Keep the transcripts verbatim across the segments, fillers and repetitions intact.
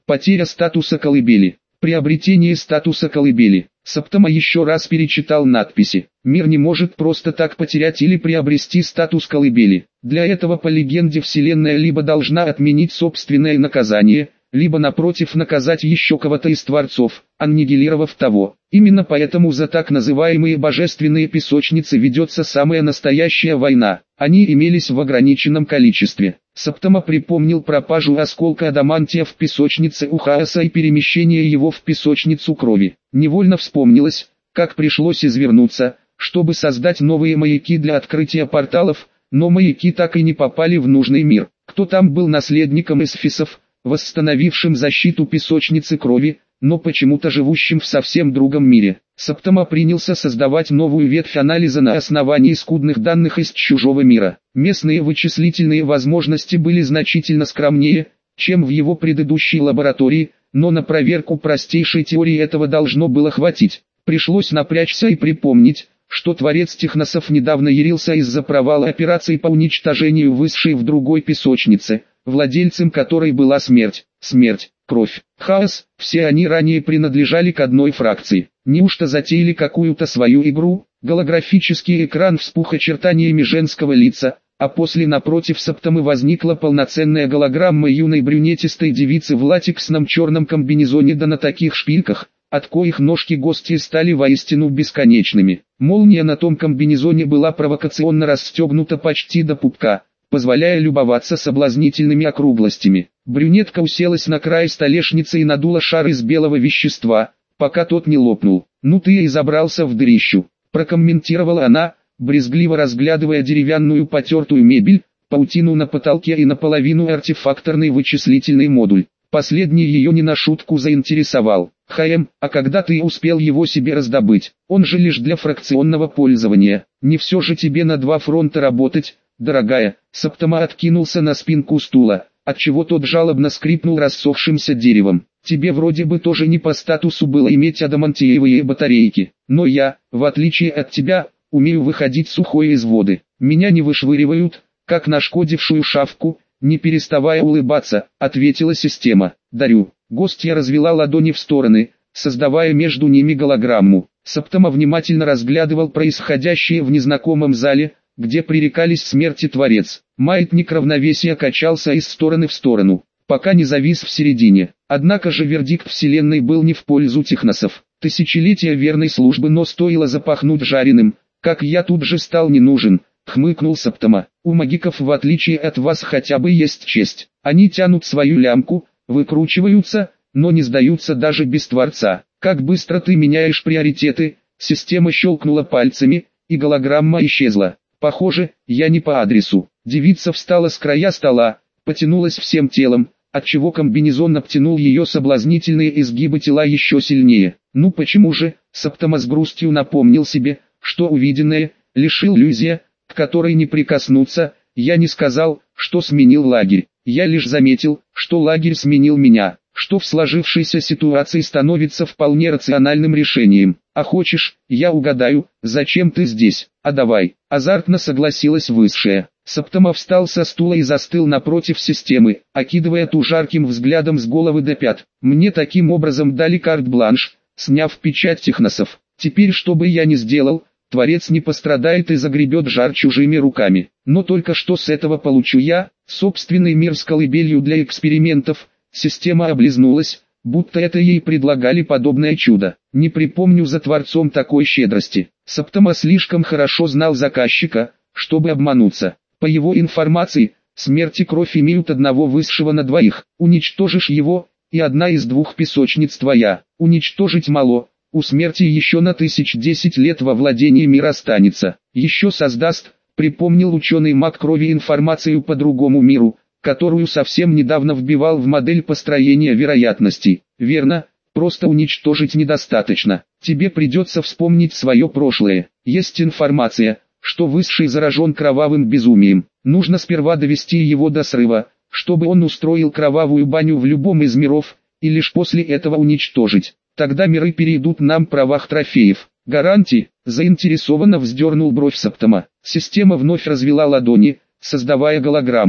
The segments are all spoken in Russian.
Потеря статуса колыбели. Приобретение статуса колыбели. Септома еще раз перечитал надписи. Мир не может просто так потерять или приобрести статус колыбели. Для этого по легенде Вселенная либо должна отменить собственное наказание, либо напротив наказать еще кого-то из творцов, аннигилировав того. Именно поэтому за так называемые божественные песочницы ведется самая настоящая война. Они имелись в ограниченном количестве. Септома припомнил пропажу осколка адамантия в песочнице у Хаоса и перемещение его в песочницу крови. Невольно вспомнилось, как пришлось извернуться, чтобы создать новые маяки для открытия порталов, но маяки так и не попали в нужный мир. Кто там был наследником эсфисов, восстановившим защиту песочницы крови, но почему-то живущим в совсем другом мире. Септома принялся создавать новую ветвь анализа на основании скудных данных из чужого мира. Местные вычислительные возможности были значительно скромнее, чем в его предыдущей лаборатории, но на проверку простейшей теории этого должно было хватить. Пришлось напрячься и припомнить, что творец техносов недавно ярился из-за провала операции по уничтожению высшей в другой песочнице, владельцем которой была смерть, смерть, кровь, хаос. Все они ранее принадлежали к одной фракции. Неужто затеяли какую-то свою игру? Голографический экран вспух очертаниями женского лица, а после напротив Септомы возникла полноценная голограмма юной брюнетистой девицы в латексном черном комбинезоне да на таких шпильках, от коих ножки гостьи стали воистину бесконечными. Молния на том комбинезоне была провокационно расстегнута почти до пупка, позволяя любоваться соблазнительными округлостями. Брюнетка уселась на край столешницы и надула шар из белого вещества, пока тот не лопнул. «Ну ты и забрался в дырищу», — прокомментировала она, брезгливо разглядывая деревянную потертую мебель, паутину на потолке и наполовину артефакторный вычислительный модуль. Последний ее не на шутку заинтересовал. «Хаем, а когда ты успел его себе раздобыть? Он же лишь для фракционного пользования. Не все же тебе на два фронта работать, дорогая». Септома откинулся на спинку стула, отчего тот жалобно скрипнул рассохшимся деревом. «Тебе вроде бы тоже не по статусу было иметь адамантиевые батарейки, но я, в отличие от тебя, умею выходить сухой из воды. Меня не вышвыривают, как нашкодившую шавку», не переставая улыбаться, ответила система. «Дарю». Гостья развела ладони в стороны, создавая между ними голограмму. Септома внимательно разглядывал происходящее в незнакомом зале, где пререкались смерть и творец. Маятник равновесия качался из стороны в сторону, пока не завис в середине. Однако же вердикт Вселенной был не в пользу техносов. Тысячелетия верной службы, но стоило запахнуть жареным, как я тут же стал не нужен, хмыкнул Септома. У магиков в отличие от вас хотя бы есть честь. Они тянут свою лямку, выкручиваются, но не сдаются даже без Творца. Как быстро ты меняешь приоритеты. Система щелкнула пальцами, и голограмма исчезла. Похоже, я не по адресу. Девица встала с края стола, потянулась всем телом, отчего комбинезон обтянул ее соблазнительные изгибы тела еще сильнее. Ну почему же? Септома с грустью напомнил себе, что увиденное — лишь иллюзия, к которой не прикоснуться. Я не сказал, что сменил лагерь. Я лишь заметил, что лагерь сменил меня, что в сложившейся ситуации становится вполне рациональным решением. А хочешь, я угадаю, зачем ты здесь? А давай. Азартно согласилась высшая. Септома встал со стула и застыл напротив системы, окидывая ту жарким взглядом с головы до пят. Мне таким образом дали карт-бланш, сняв печать техносов. Теперь что бы я ни сделал, Творец не пострадает и загребет жар чужими руками. Но только что с этого получу я? Собственный мир с колыбелью для экспериментов. Система облизнулась, будто это ей предлагали подобное чудо. Не припомню за Творцом такой щедрости. Септома слишком хорошо знал заказчика, чтобы обмануться. По его информации, смерть и кровь имеют одного высшего на двоих. Уничтожишь его, и одна из двух песочниц твоя. Уничтожить мало. У смерти еще на тысяч десять лет во владении мир останется. Еще создаст, припомнил ученый маг крови информацию по другому миру, которую совсем недавно вбивал в модель построения вероятностей. Верно, просто уничтожить недостаточно. Тебе придется вспомнить свое прошлое. Есть информация, что Высший заражен кровавым безумием. Нужно сперва довести его до срыва, чтобы он устроил кровавую баню в любом из миров, и лишь после этого уничтожить. Тогда миры перейдут нам правах трофеев. Гарантии, заинтересованно вздернул бровь Септома. Система вновь развела ладони, создавая голограмму.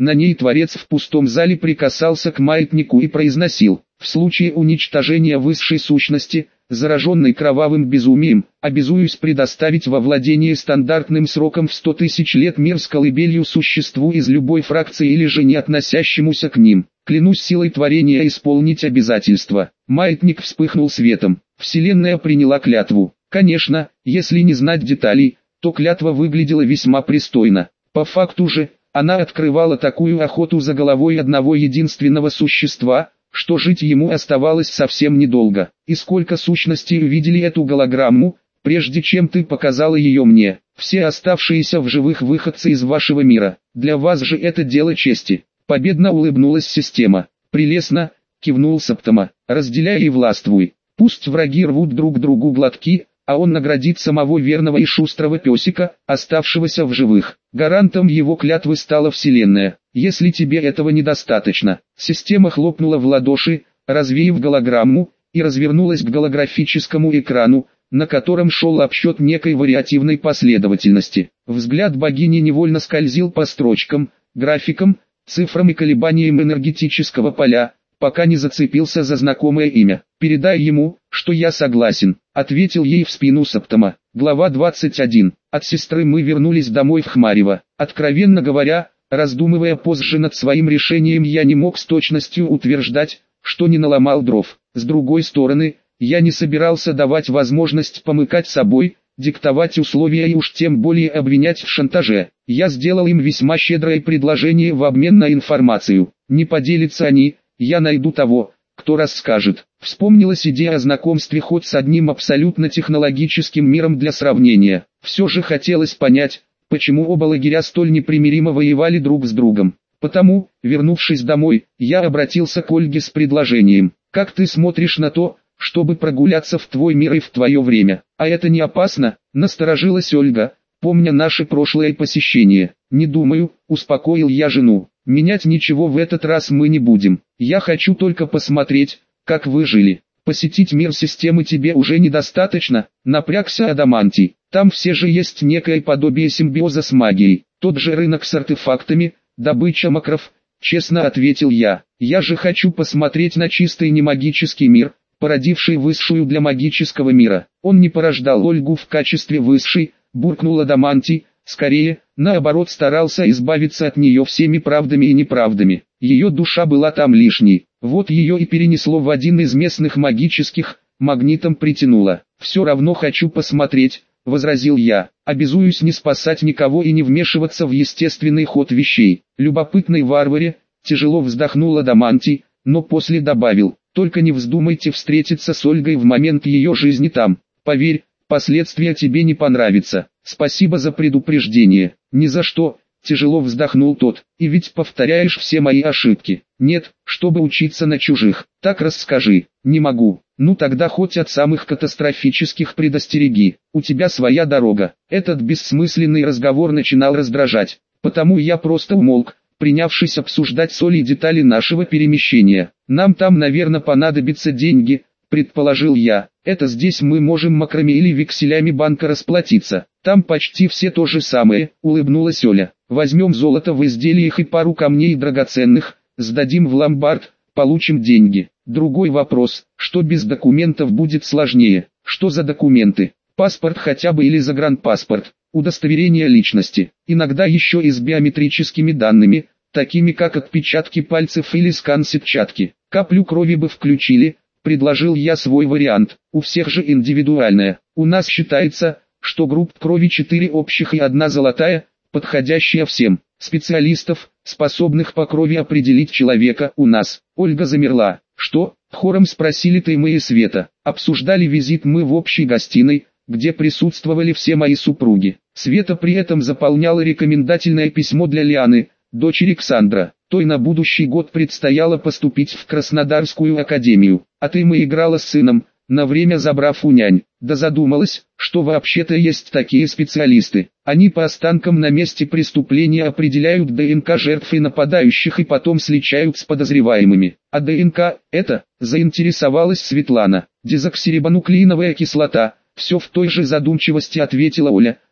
На ней Творец в пустом зале прикасался к маятнику и произносил: «В случае уничтожения высшей сущности, зараженной кровавым безумием, обязуюсь предоставить во владение стандартным сроком в сто тысяч лет мир с колыбелью существу из любой фракции или же не относящемуся к ним. Клянусь силой творения исполнить обязательства». Маятник вспыхнул светом. Вселенная приняла клятву. Конечно, если не знать деталей, то клятва выглядела весьма пристойно. По факту же, она открывала такую охоту за головой одного единственного существа, что жить ему оставалось совсем недолго. И сколько сущностей увидели эту голограмму, прежде чем ты показала ее мне? Все оставшиеся в живых выходцы из вашего мира. Для вас же это дело чести. Победно улыбнулась система. Прелестно, кивнул Септома. Разделяй и властвуй. Пусть враги рвут друг другу глотки, а он наградит самого верного и шустрого песика, оставшегося в живых. Гарантом его клятвы стала Вселенная. Если тебе этого недостаточно. Система хлопнула в ладоши, развеяв голограмму, и развернулась к голографическому экрану, на котором шел обсчет некой вариативной последовательности. Взгляд богини невольно скользил по строчкам, графикам, цифрам и колебаниям энергетического поля, пока не зацепился за знакомое имя. «Передай ему, что я согласен», — ответил ей в спину Септома. Глава двадцать один. От сестры мы вернулись домой в Хмарево. Откровенно говоря, раздумывая позже над своим решением, я не мог с точностью утверждать, что не наломал дров. С другой стороны, я не собирался давать возможность помыкать собой, диктовать условия и уж тем более обвинять в шантаже. Я сделал им весьма щедрое предложение в обмен на информацию. Не поделятся они, я найду того, кто расскажет. Вспомнилась идея о знакомстве хоть с одним абсолютно технологическим миром для сравнения. Все же хотелось понять, почему оба лагеря столь непримиримо воевали друг с другом. Потому, вернувшись домой, я обратился к Ольге с предложением: «Как ты смотришь на то, чтобы прогуляться в твой мир и в твое время? А это не опасно?» Насторожилась Ольга, помня наше прошлое посещение. «Не думаю», — успокоил я жену. «Менять ничего в этот раз мы не будем. Я хочу только посмотреть, как вы жили. Посетить мир системы тебе уже недостаточно», — напрягся Адамантий. «Там все же есть некое подобие симбиоза с магией. Тот же рынок с артефактами, добыча макров», — честно ответил я. «Я же хочу посмотреть на чистый немагический мир, породивший высшую для магического мира». «Он не порождал Ольгу в качестве высшей», — буркнул Адамантий. Скорее, наоборот, старался избавиться от нее всеми правдами и неправдами. Ее душа была там лишней. Вот ее и перенесло в один из местных магических, магнитом притянуло. «Все равно хочу посмотреть», — возразил я. «Обязуюсь не спасать никого и не вмешиваться в естественный ход вещей». «Любопытный варваре», — тяжело вздохнул Адамантий, но после добавил: «Только не вздумайте встретиться с Ольгой в момент ее жизни там. Поверь, последствия тебе не понравятся. Спасибо за предупреждение». «Ни за что», — тяжело вздохнул тот. «И ведь повторяешь все мои ошибки». «Нет, чтобы учиться на чужих». «Так расскажи». «Не могу». «Ну тогда хоть от самых катастрофических предостереги. У тебя своя дорога». Этот бессмысленный разговор начинал раздражать. Потому я просто умолк, принявшись обсуждать соль и детали нашего перемещения. «Нам там, наверное, понадобятся деньги», — предположил я. «Это здесь мы можем макрами или векселями банка расплатиться. Там почти все то же самое», — улыбнулась Оля. «Возьмем золото в изделиях и пару камней драгоценных, сдадим в ломбард, получим деньги. Другой вопрос, что без документов будет сложнее». «Что за документы?» «Паспорт хотя бы или загранпаспорт, удостоверение личности, иногда еще и с биометрическими данными, такими как отпечатки пальцев или скан сетчатки. Каплю крови бы включили», — предложил я свой вариант. «У всех же индивидуальная. У нас считается, что групп крови четыре общих и одна золотая, подходящая всем. Специалистов, способных по крови определить человека, у нас». Ольга замерла. «Что?» — хором спросили Таймы и Света. Обсуждали визит мы в общей гостиной, где присутствовали все мои супруги. Света при этом заполняла рекомендательное письмо для Лианы, дочери Ксандра. Той на будущий год предстояло поступить в Краснодарскую академию, а Тайма играла с сыном, на время забрав у нянь. Да задумалась, что вообще-то есть такие специалисты. Они по останкам на месте преступления определяют ДНК жертв и нападающих и потом сличают с подозреваемыми. А ДНК – это, заинтересовалась Светлана. Дезоксирибонуклеиновая кислота. Все в той же задумчивости ответила Оля,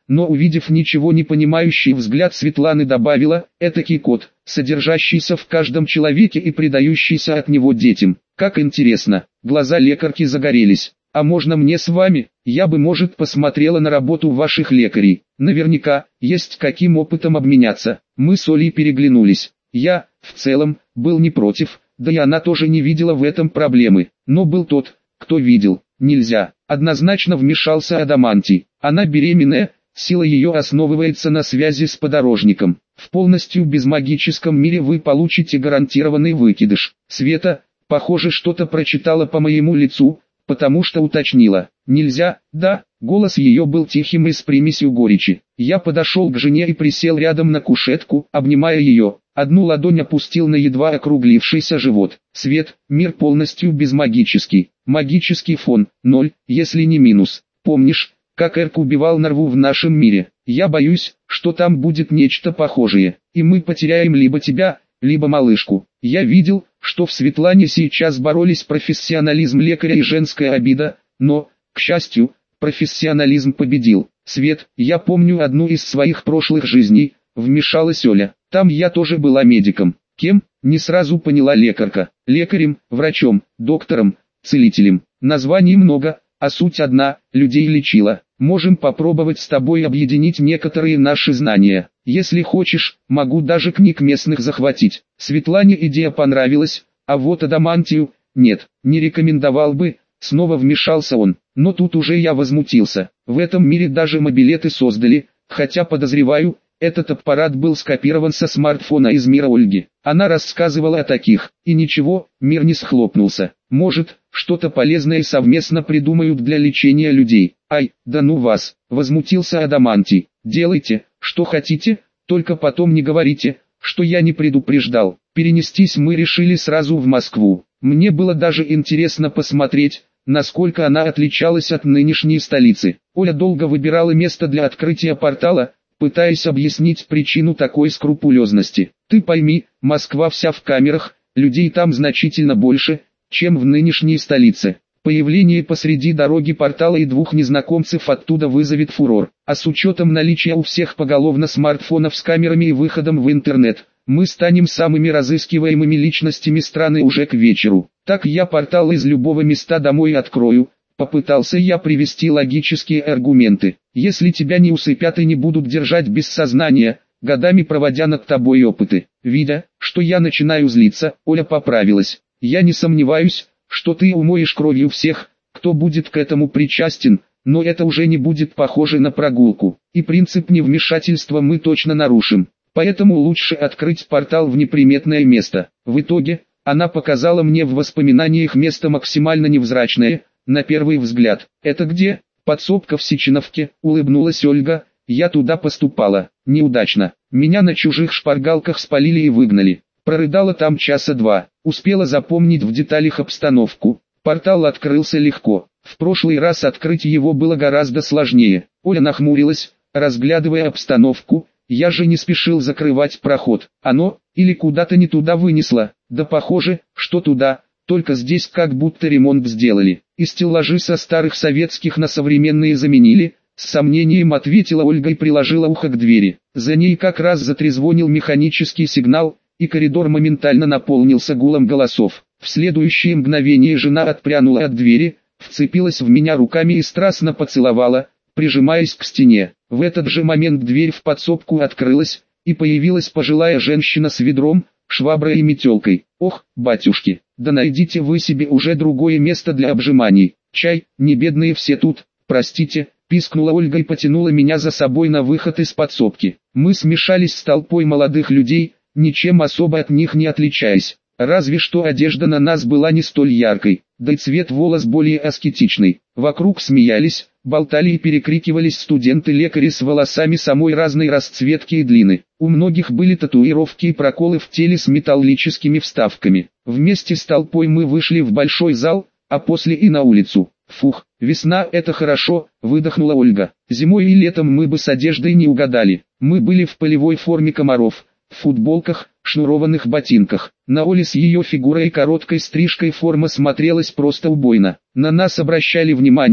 но увидев ничего не понимающий взгляд Светланы, добавила: «Этакий код, содержащийся в каждом человеке и предающийся от него детям. Как интересно». Глаза лекарки загорелись. «А можно мне с вами? Я бы, может, посмотрела на работу ваших лекарей. Наверняка, есть каким опытом обменяться». Мы с Олей переглянулись. Я, в целом, был не против, да и она тоже не видела в этом проблемы. Но был тот, кто видел. «Нельзя», — однозначно вмешался Адамантий. «Она беременная, сила ее основывается на связи с подорожником. В полностью безмагическом мире вы получите гарантированный выкидыш». Света, похоже, что-то прочитала по моему лицу, потому что уточнила: «Нельзя?» «Да». Голос ее был тихим и с примесью горечи. Я подошел к жене и присел рядом на кушетку, обнимая ее. Одну ладонь опустил на едва округлившийся живот. «Свет, мир полностью безмагический. Магический фон – ноль, если не минус. Помнишь, как Эрк убивал Нарву в нашем мире? Я боюсь, что там будет нечто похожее, и мы потеряем либо тебя, либо малышку». Я видел, что в Светлане сейчас боролись профессионализм лекаря и женская обида, но, к счастью, профессионализм победил. «Свет, я помню одну из своих прошлых жизней», — вмешалась Оля. «Там я тоже была медиком». «Кем?» — не сразу поняла лекарка. «Лекарем, врачом, доктором, целителем. Названий много, а суть одна — людей лечила. Можем попробовать с тобой объединить некоторые наши знания. Если хочешь, могу даже книг местных захватить». Светлане идея понравилась, а вот Адамантию — нет, не рекомендовал бы. Снова вмешался он, но тут уже я возмутился. В этом мире даже мобилеты создали, хотя подозреваю, этот аппарат был скопирован со смартфона из мира Ольги. Она рассказывала о таких, и ничего, мир не схлопнулся. Может, что-то полезное совместно придумают для лечения людей. «Ай, да ну вас!» — возмутился Адамантий. «Делайте, что хотите, только потом не говорите, что я не предупреждал». Перенестись мы решили сразу в Москву. Мне было даже интересно посмотреть, насколько она отличалась от нынешней столицы. Оля долго выбирала место для открытия портала, пытаясь объяснить причину такой скрупулезности. «Ты пойми, Москва вся в камерах, людей там значительно больше, чем в нынешней столице. Появление посреди дороги портала и двух незнакомцев оттуда вызовет фурор. А с учетом наличия у всех поголовно смартфонов с камерами и выходом в интернет, мы станем самыми разыскиваемыми личностями страны уже к вечеру. Так я портал из любого места домой открою». Попытался я привести логические аргументы. «Если тебя не усыпят и не будут держать без сознания, годами проводя над тобой опыты». Видя, что я начинаю злиться, Оля поправилась. «Я не сомневаюсь, что ты умоешь кровью всех, кто будет к этому причастен, но это уже не будет похоже на прогулку, и принцип невмешательства мы точно нарушим. Поэтому лучше открыть портал в неприметное место». В итоге, она показала мне в воспоминаниях место максимально невзрачное, на первый взгляд. «Это где?» «Подсобка в Сеченовке», — улыбнулась Ольга. «Я туда поступала. Неудачно. Меня на чужих шпаргалках спалили и выгнали. Прорыдала там часа два. Успела запомнить в деталях обстановку. Портал открылся легко. В прошлый раз открыть его было гораздо сложнее». Оля нахмурилась, разглядывая обстановку. «Я же не спешил закрывать проход. Оно, или куда-то не туда вынесло?» «Да похоже, что туда, только здесь как будто ремонт сделали. И стеллажи со старых советских на современные заменили», — с сомнением ответила Ольга и приложила ухо к двери. За ней как раз затрезвонил механический сигнал, и коридор моментально наполнился гулом голосов. В следующее мгновение жена отпрянула от двери, вцепилась в меня руками и страстно поцеловала, прижимаясь к стене. В этот же момент дверь в подсобку открылась, и появилась пожилая женщина с ведром, шваброй и метелкой. «Ох, батюшки, да найдите вы себе уже другое место для обжиманий. Чай, не бедные все тут, простите», — пискнула Ольга и потянула меня за собой на выход из подсобки. Мы смешались с толпой молодых людей, ничем особо от них не отличаясь. Разве что одежда на нас была не столь яркой, да и цвет волос более аскетичный. Вокруг смеялись, болтали и перекрикивались студенты-лекари с волосами самой разной расцветки и длины. У многих были татуировки и проколы в теле с металлическими вставками. Вместе с толпой мы вышли в большой зал, а после и на улицу. «Фух, весна — это хорошо», — выдохнула Ольга. «Зимой и летом мы бы с одеждой не угадали. Мы были в полевой форме комаров, в футболках, шнурованных ботинках. На Оле с ее фигурой и короткой стрижкой форма смотрелась просто убойно. На нас обращали внимание,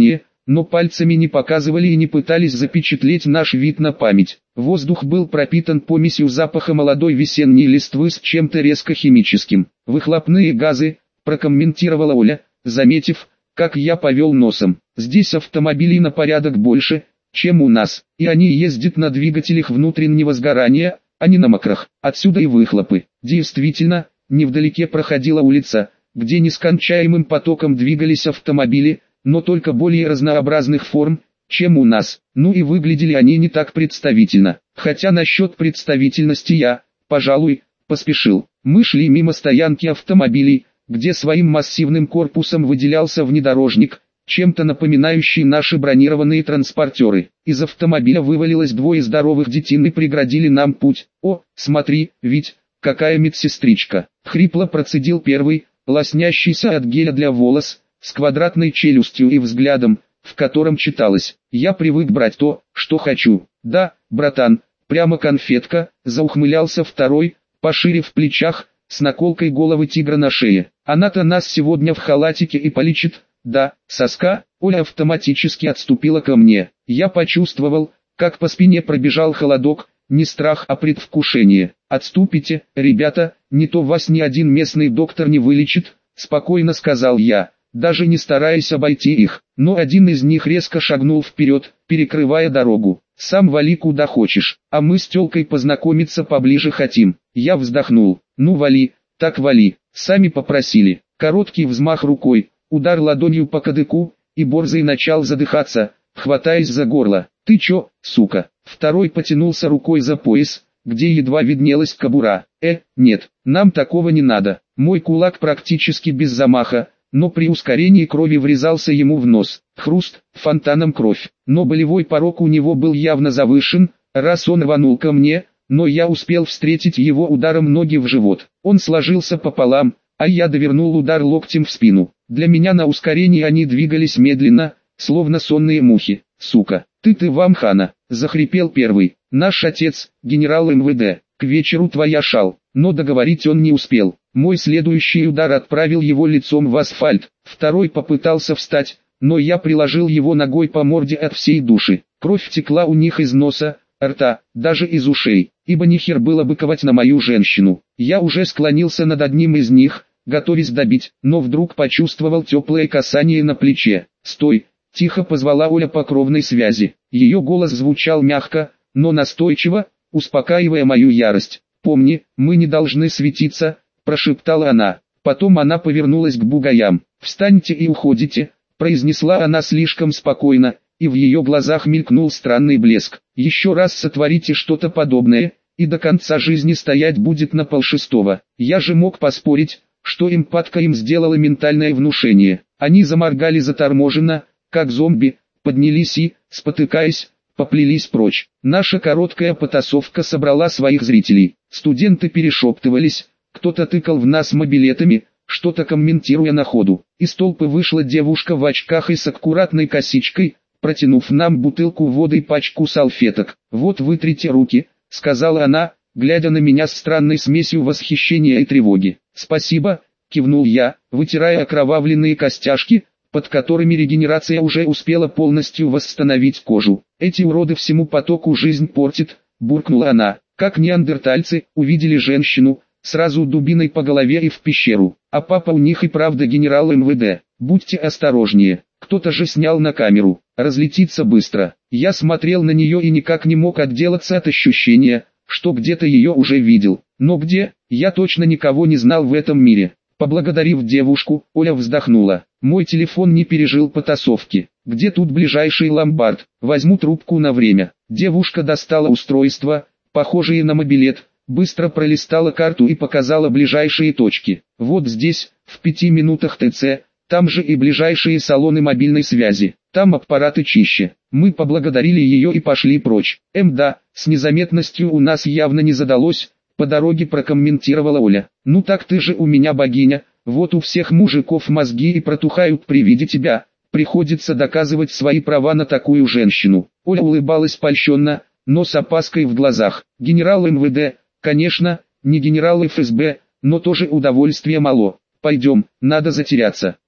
но пальцами не показывали и не пытались запечатлеть наш вид на память. Воздух был пропитан помесью запаха молодой весенней листвы с чем-то резко химическим. «Выхлопные газы», прокомментировала Оля, заметив, как я повел носом. «Здесь автомобилей на порядок больше, чем у нас, и они ездят на двигателях внутреннего сгорания, а не на мокрах. Отсюда и выхлопы». Действительно, невдалеке проходила улица, где нескончаемым потоком двигались автомобили, но только более разнообразных форм, чем у нас. Ну и выглядели они не так представительно. Хотя насчет представительности я, пожалуй, поспешил. Мы шли мимо стоянки автомобилей, где своим массивным корпусом выделялся внедорожник, чем-то напоминающий наши бронированные транспортеры. Из автомобиля вывалилось двое здоровых детин и преградили нам путь. «О, смотри, ведь, какая медсестричка!» — хрипло процедил первый, лоснящийся от геля для волос, с квадратной челюстью и взглядом, в котором читалось: «Я привык брать то, что хочу». «Да, братан, прямо конфетка», — заухмылялся второй, пошире в плечах, с наколкой головы тигра на шее. «Она-то нас сегодня в халатике и полечит, да, соска». Оля автоматически отступила ко мне. Я почувствовал, как по спине пробежал холодок, не страх, а предвкушение. «Отступите, ребята, не то вас ни один местный доктор не вылечит», — спокойно сказал я, даже не стараясь обойти их. Но один из них резко шагнул вперед, перекрывая дорогу. «Сам вали куда хочешь, а мы с тёлкой познакомиться поближе хотим». Я вздохнул. «Ну вали, так вали, сами попросили». Короткий взмах рукой, удар ладонью по кадыку, и Борзый начал задыхаться, хватаясь за горло. «Ты чё, сука?» Второй потянулся рукой за пояс, где едва виднелась кобура. «Э, нет, нам такого не надо». Мой кулак практически без замаха, но при ускорении крови врезался ему в нос. Хруст, фонтаном кровь. Но болевой порог у него был явно завышен, раз он рванул ко мне, но я успел встретить его ударом ноги в живот. Он сложился пополам, а я довернул удар локтем в спину. Для меня на ускорении они двигались медленно, словно сонные мухи. «Сука, ты-ты вам хана!» — захрипел первый. «Наш отец, генерал эм вэ дэ, к вечеру твоя шал». Но договорить он не успел. Мой следующий удар отправил его лицом в асфальт. Второй попытался встать, но я приложил его ногой по морде от всей души. Кровь текла у них из носа, рта, даже из ушей, ибо нихер было быковать на мою женщину. Я уже склонился над одним из них, готовясь добить, но вдруг почувствовал теплое касание на плече. «Стой!» — тихо позвала Оля по кровной связи. Ее голос звучал мягко, но настойчиво, успокаивая мою ярость. «Помни, мы не должны светиться», — прошептала она. Потом она повернулась к бугаям. «Встаньте и уходите», — произнесла она слишком спокойно, и в ее глазах мелькнул странный блеск. «Еще раз сотворите что-то подобное, и до конца жизни стоять будет на полшестого». Я же мог поспорить, что эмпатка им сделала ментальное внушение. Они заморгали заторможенно, как зомби, поднялись и, спотыкаясь, поплелись прочь. Наша короткая потасовка собрала своих зрителей. Студенты перешептывались, кто-то тыкал в нас мобилетами, что-то комментируя на ходу. Из толпы вышла девушка в очках и с аккуратной косичкой, протянув нам бутылку воды и пачку салфеток. «Вот вытрите руки», — сказала она, глядя на меня с странной смесью восхищения и тревоги. «Спасибо», — кивнул я, вытирая окровавленные костяшки, под которыми регенерация уже успела полностью восстановить кожу. «Эти уроды всему потоку жизнь портят», — буркнула она. «Как неандертальцы, увидели женщину, сразу дубиной по голове и в пещеру. А папа у них и правда генерал эм вэ дэ. Будьте осторожнее, кто-то же снял на камеру, разлетится быстро». Я смотрел на нее и никак не мог отделаться от ощущения, что где-то ее уже видел. Но где, я точно никого не знал в этом мире. Поблагодарив девушку, Оля вздохнула. «Мой телефон не пережил потасовки. Где тут ближайший ломбард? Возьму трубку на время». Девушка достала устройство, похожее на мобилет, быстро пролистала карту и показала ближайшие точки. «Вот здесь, в пяти минутах тэ цэ, там же и ближайшие салоны мобильной связи. Там аппараты чище». Мы поблагодарили ее и пошли прочь. «Эм да, с незаметностью у нас явно не задалось», — по дороге прокомментировала Оля. «Ну так ты же у меня богиня, вот у всех мужиков мозги и протухают при виде тебя, приходится доказывать свои права на такую женщину». Оля улыбалась польщенно, но с опаской в глазах. «Генерал эм вэ дэ, конечно, не генерал эф эс бэ, но тоже удовольствия мало. Пойдем, надо затеряться».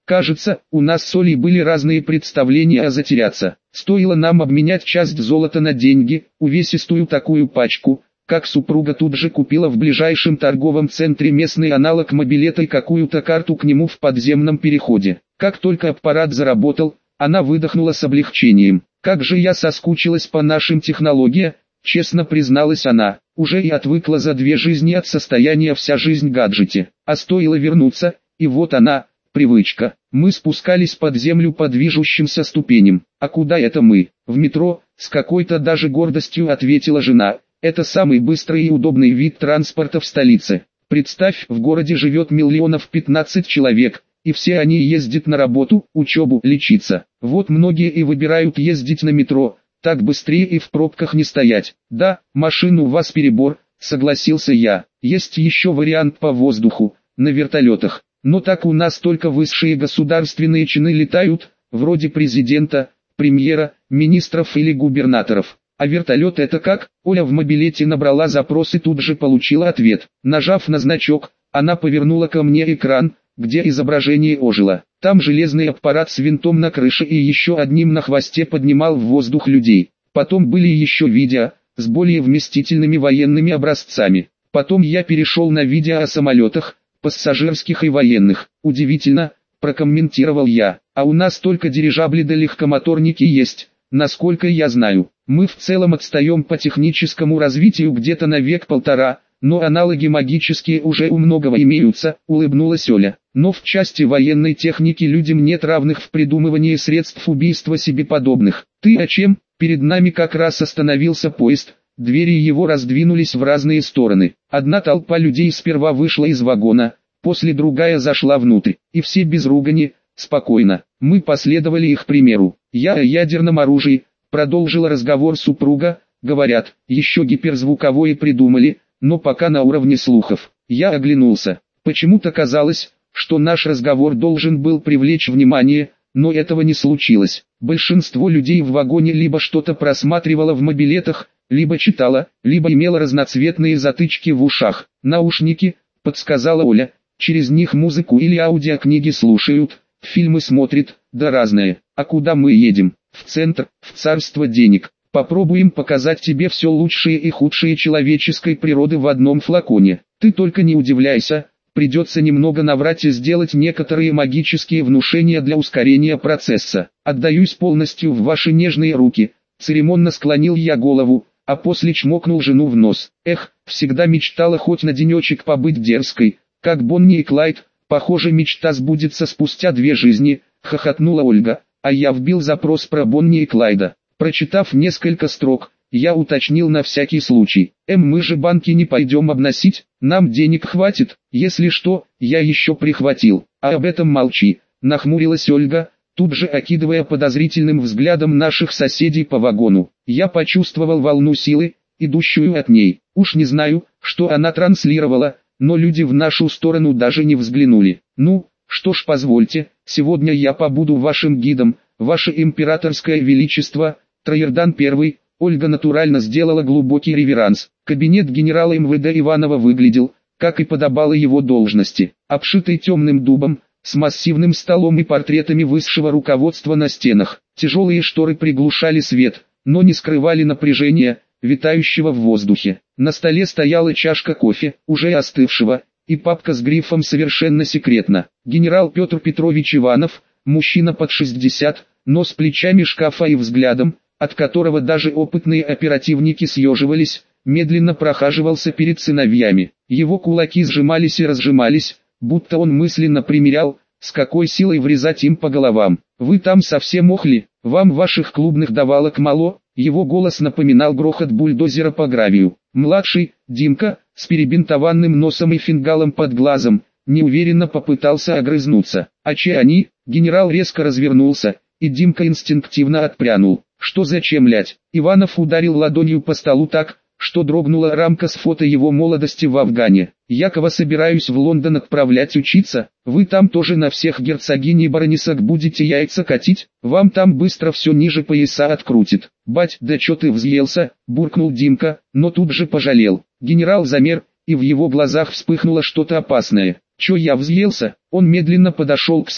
Кажется, у нас с Олей были разные представления о затеряться. Стоило нам обменять часть золота на деньги, увесистую такую пачку, как супруга тут же купила в ближайшем торговом центре местный аналог мобилета и какую-то карту к нему в подземном переходе. Как только аппарат заработал, она выдохнула с облегчением. «Как же я соскучилась по нашим технологиям», честно призналась она. Уже и отвыкла за две жизни от состояния вся жизнь гаджете. А стоило вернуться, и вот она, привычка. Мы спускались под землю по движущимся ступеням. «А куда это мы?» «В метро», с какой-то даже гордостью ответила жена. «Это самый быстрый и удобный вид транспорта в столице. Представь, в городе живет миллионов пятнадцать человек, и все они ездят на работу, учебу, лечиться. Вот многие и выбирают ездить на метро, так быстрее и в пробках не стоять». «Да, машин у вас перебор», согласился я. «Есть еще вариант по воздуху, на вертолетах. Но так у нас только высшие государственные чины летают, вроде президента, премьера, министров или губернаторов. А вертолет это как?» Оля в мобилете набрала запрос и тут же получила ответ. Нажав на значок, она повернула ко мне экран, где изображение ожило. Там железный аппарат с винтом на крыше и еще одним на хвосте поднимал в воздух людей. Потом были еще видео, с более вместительными военными образцами. Потом я перешел на видео о самолетах, пассажирских и военных. «Удивительно», прокомментировал я, «а у нас только дирижабли да легкомоторники есть, насколько я знаю. Мы в целом отстаем по техническому развитию где-то на век-полтора, но аналоги магические уже у многого имеются», улыбнулась Оля. «Но в части военной техники людям нет равных в придумывании средств убийства себе подобных». «Ты о чем?» Перед нами как раз остановился поезд. Двери его раздвинулись в разные стороны. Одна толпа людей сперва вышла из вагона, после другая зашла внутрь, и все без ругани, спокойно. Мы последовали их примеру. «Я о ядерном оружии», продолжила разговор супруга, «говорят, еще гиперзвуковое придумали, но пока на уровне слухов». Я оглянулся. Почему-то казалось, что наш разговор должен был привлечь внимание, но этого не случилось. Большинство людей в вагоне либо что-то просматривало в мобилетах, либо читала, либо имела разноцветные затычки в ушах. «Наушники», подсказала Оля, «через них музыку или аудиокниги слушают, фильмы смотрят, да разное». «А куда мы едем?» «В центр, в царство денег. Попробуем показать тебе все лучшее и худшее человеческой природы в одном флаконе. Ты только не удивляйся, придется немного наврать и сделать некоторые магические внушения для ускорения процесса. Отдаюсь полностью в ваши нежные руки». Церемонно склонил я голову, а после чмокнул жену в нос. «Эх, всегда мечтала хоть на денечек побыть дерзкой, как Бонни и Клайд, похоже мечта сбудется спустя две жизни», хохотнула Ольга, а я вбил запрос про Бонни и Клайда. Прочитав несколько строк, я уточнил на всякий случай. «Эм, мы же банки не пойдем обносить, нам денег хватит, если что, я еще прихватил». «А об этом молчи», нахмурилась Ольга, тут же окидывая подозрительным взглядом наших соседей по вагону. Я почувствовал волну силы, идущую от ней. Уж не знаю, что она транслировала, но люди в нашу сторону даже не взглянули. «Ну, что ж, позвольте, сегодня я побуду вашим гидом, ваше императорское величество, Троердан Первый». Ольга натурально сделала глубокий реверанс. Кабинет генерала эм вэ дэ Иванова выглядел, как и подобало его должности, обшитый темным дубом, с массивным столом и портретами высшего руководства на стенах. Тяжелые шторы приглушали свет, но не скрывали напряжения, витающего в воздухе. На столе стояла чашка кофе, уже остывшего, и папка с грифом «Совершенно секретно». Генерал Петр Петрович Иванов, мужчина под шестьдесят, но с плечами шкафа и взглядом, от которого даже опытные оперативники съеживались, медленно прохаживался перед сыновьями. Его кулаки сжимались и разжимались, будто он мысленно примерял, с какой силой врезать им по головам. «Вы там совсем охли, вам ваших клубных давалок мало?» Его голос напоминал грохот бульдозера по гравию. Младший, Димка, с перебинтованным носом и фингалом под глазом, неуверенно попытался огрызнуться. «А че они?» Генерал резко развернулся, и Димка инстинктивно отпрянул. «Что зачем, лять?» Иванов ударил ладонью по столу так, что дрогнула рамка с фото его молодости в Афгане. «Якова собираюсь в Лондон отправлять учиться, вы там тоже на всех герцогинь и баронесок будете яйца катить, вам там быстро все ниже пояса открутит». «Бать, да чё ты взъелся?» – буркнул Димка, но тут же пожалел. Генерал замер, и в его глазах вспыхнуло что-то опасное. «Чё я взъелся?» Он медленно подошел к сыну,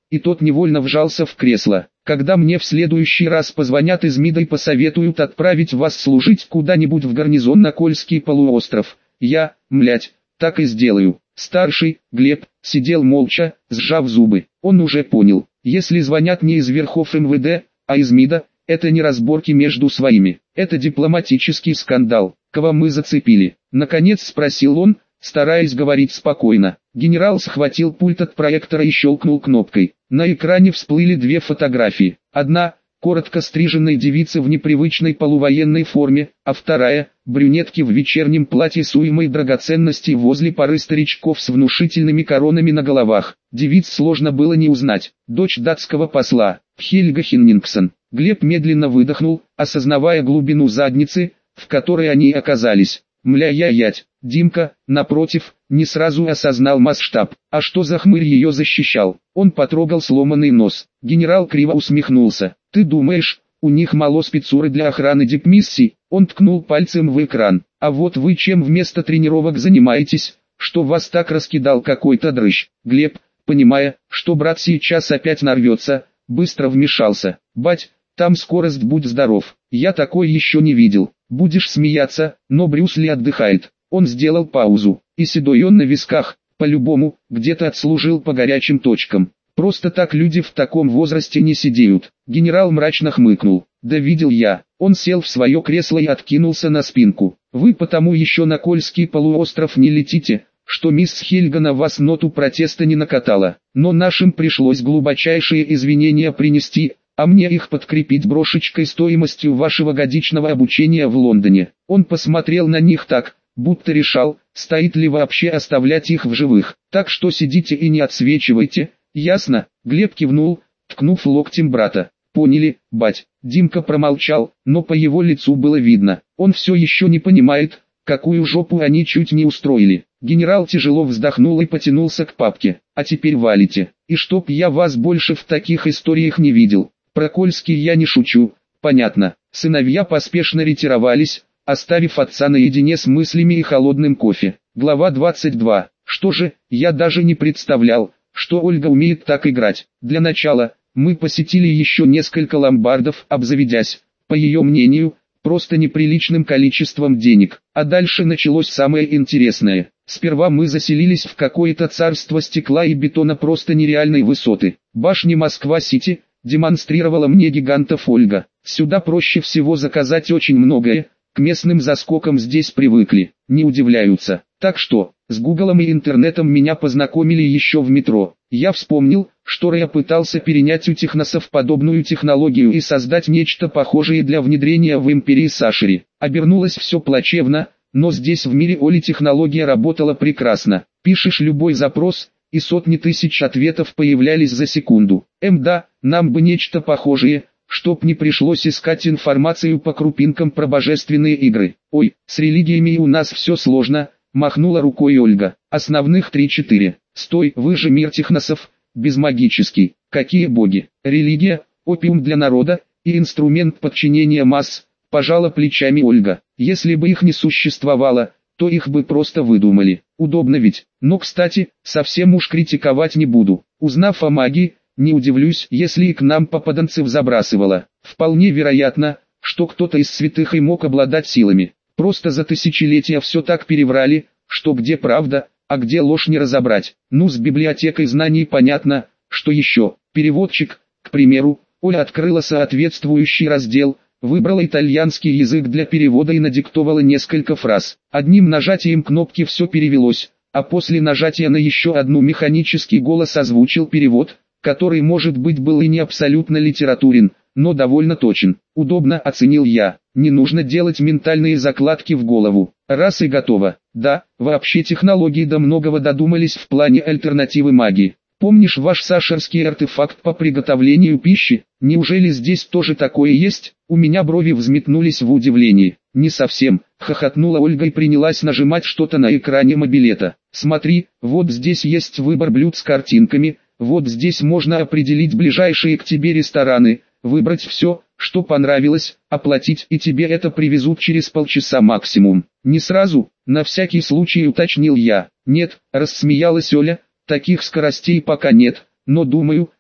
и тот невольно вжался в кресло. Когда мне в следующий раз позвонят из МИДа и посоветуют отправить вас служить куда-нибудь в гарнизон на Кольский полуостров, я, млять, так и сделаю. Старший, Глеб, сидел молча, сжав зубы. Он уже понял, если звонят не из верхов эм вэ дэ, а из МИДа, это не разборки между своими, это дипломатический скандал. Кого мы зацепили? Наконец спросил он, стараясь говорить спокойно. Генерал схватил пульт от проектора и щелкнул кнопкой. На экране всплыли две фотографии. Одна – коротко стриженной девицы в непривычной полувоенной форме, а вторая – брюнетки в вечернем платье с уймой драгоценностей возле пары старичков с внушительными коронами на головах. Девиц сложно было не узнать. Дочь датского посла, Хельга Хеннингсон. Глеб медленно выдохнул, осознавая глубину задницы, в которой они оказались. Мля-я-ять, Димка, напротив, не сразу осознал масштаб. А что за хмырь ее защищал? Он потрогал сломанный нос. Генерал криво усмехнулся. Ты думаешь, у них мало спецуры для охраны дипмиссий? Он ткнул пальцем в экран. А вот вы чем вместо тренировок занимаетесь, что вас так раскидал какой-то дрыщ? Глеб, понимая, что брат сейчас опять нарвется, быстро вмешался. Бать, там скорость, будь здоров. Я такой еще не видел. Будешь смеяться, но Брюс Ли отдыхает. Он сделал паузу, и седой он на висках, по-любому, где-то отслужил по горячим точкам. Просто так люди в таком возрасте не сидеют. Генерал мрачно хмыкнул. Да видел я. Он сел в свое кресло и откинулся на спинку. Вы потому еще на Кольский полуостров не летите, что мисс Хельга на вас ноту протеста не накатала. Но нашим пришлось глубочайшие извинения принести, а мне их подкрепить брошечкой стоимостью вашего годичного обучения в Лондоне. Он посмотрел на них так, будто решал, стоит ли вообще оставлять их в живых. Так что сидите и не отсвечивайте, ясно? Глеб кивнул, ткнув локтем брата. Поняли, бать. Димка промолчал, но по его лицу было видно. Он все еще не понимает, какую жопу они чуть не устроили. Генерал тяжело вздохнул и потянулся к папке. А теперь валите. И чтоб я вас больше в таких историях не видел. Про Кольский я не шучу, понятно. Сыновья поспешно ретировались, оставив отца наедине с мыслями и холодным кофе. Глава двадцать два. Что же, я даже не представлял, что Ольга умеет так играть. Для начала, мы посетили еще несколько ломбардов, обзаведясь, по ее мнению, просто неприличным количеством денег. А дальше началось самое интересное. Сперва мы заселились в какое-то царство стекла и бетона просто нереальной высоты. Башня Москва-Сити демонстрировала мне гигантов Ольга. Сюда проще всего заказать очень многое, к местным заскокам здесь привыкли, не удивляются. Так что, с Гуглом и интернетом меня познакомили еще в метро. Я вспомнил, что Рэя пытался перенять у техносов подобную технологию и создать нечто похожее для внедрения в империи Сашери. Обернулось все плачевно, но здесь в мире Оли технология работала прекрасно. Пишешь любой запрос, и сотни тысяч ответов появлялись за секунду. Эм да, нам бы нечто похожее, чтоб не пришлось искать информацию по крупинкам про божественные игры. Ой, с религиями у нас все сложно, махнула рукой Ольга. Основных три-четыре. Стой, вы же мир техносов, безмагический. Какие боги? Религия, опиум для народа, и инструмент подчинения масс, пожала плечами Ольга. Если бы их не существовало, то их бы просто выдумали. Удобно ведь. Но, кстати, совсем уж критиковать не буду. Узнав о магии, не удивлюсь, если и к нам попаданцев забрасывало. Вполне вероятно, что кто-то из святых и мог обладать силами. Просто за тысячелетия все так переврали, что где правда, а где ложь не разобрать. Ну, с библиотекой знаний понятно, что еще. Переводчик, к примеру, Оля открыла соответствующий раздел, выбрала итальянский язык для перевода и надиктовала несколько фраз. Одним нажатием кнопки все перевелось, а после нажатия на еще одну механический голос озвучил перевод, который, может быть, был и не абсолютно литературен, но довольно точен. Удобно, оценил я. Не нужно делать ментальные закладки в голову. Раз и готово. Да, вообще технологии до многого додумались в плане альтернативы магии. Помнишь ваш сашерский артефакт по приготовлению пищи? Неужели здесь тоже такое есть? У меня брови взметнулись в удивлении. Не совсем, хохотнула Ольга и принялась нажимать что-то на экране мобилета. Смотри, вот здесь есть выбор блюд с картинками, вот здесь можно определить ближайшие к тебе рестораны, выбрать все, что понравилось, оплатить, и тебе это привезут через полчаса максимум. Не сразу, на всякий случай уточнил я. Нет, рассмеялась Оля, таких скоростей пока нет, но думаю,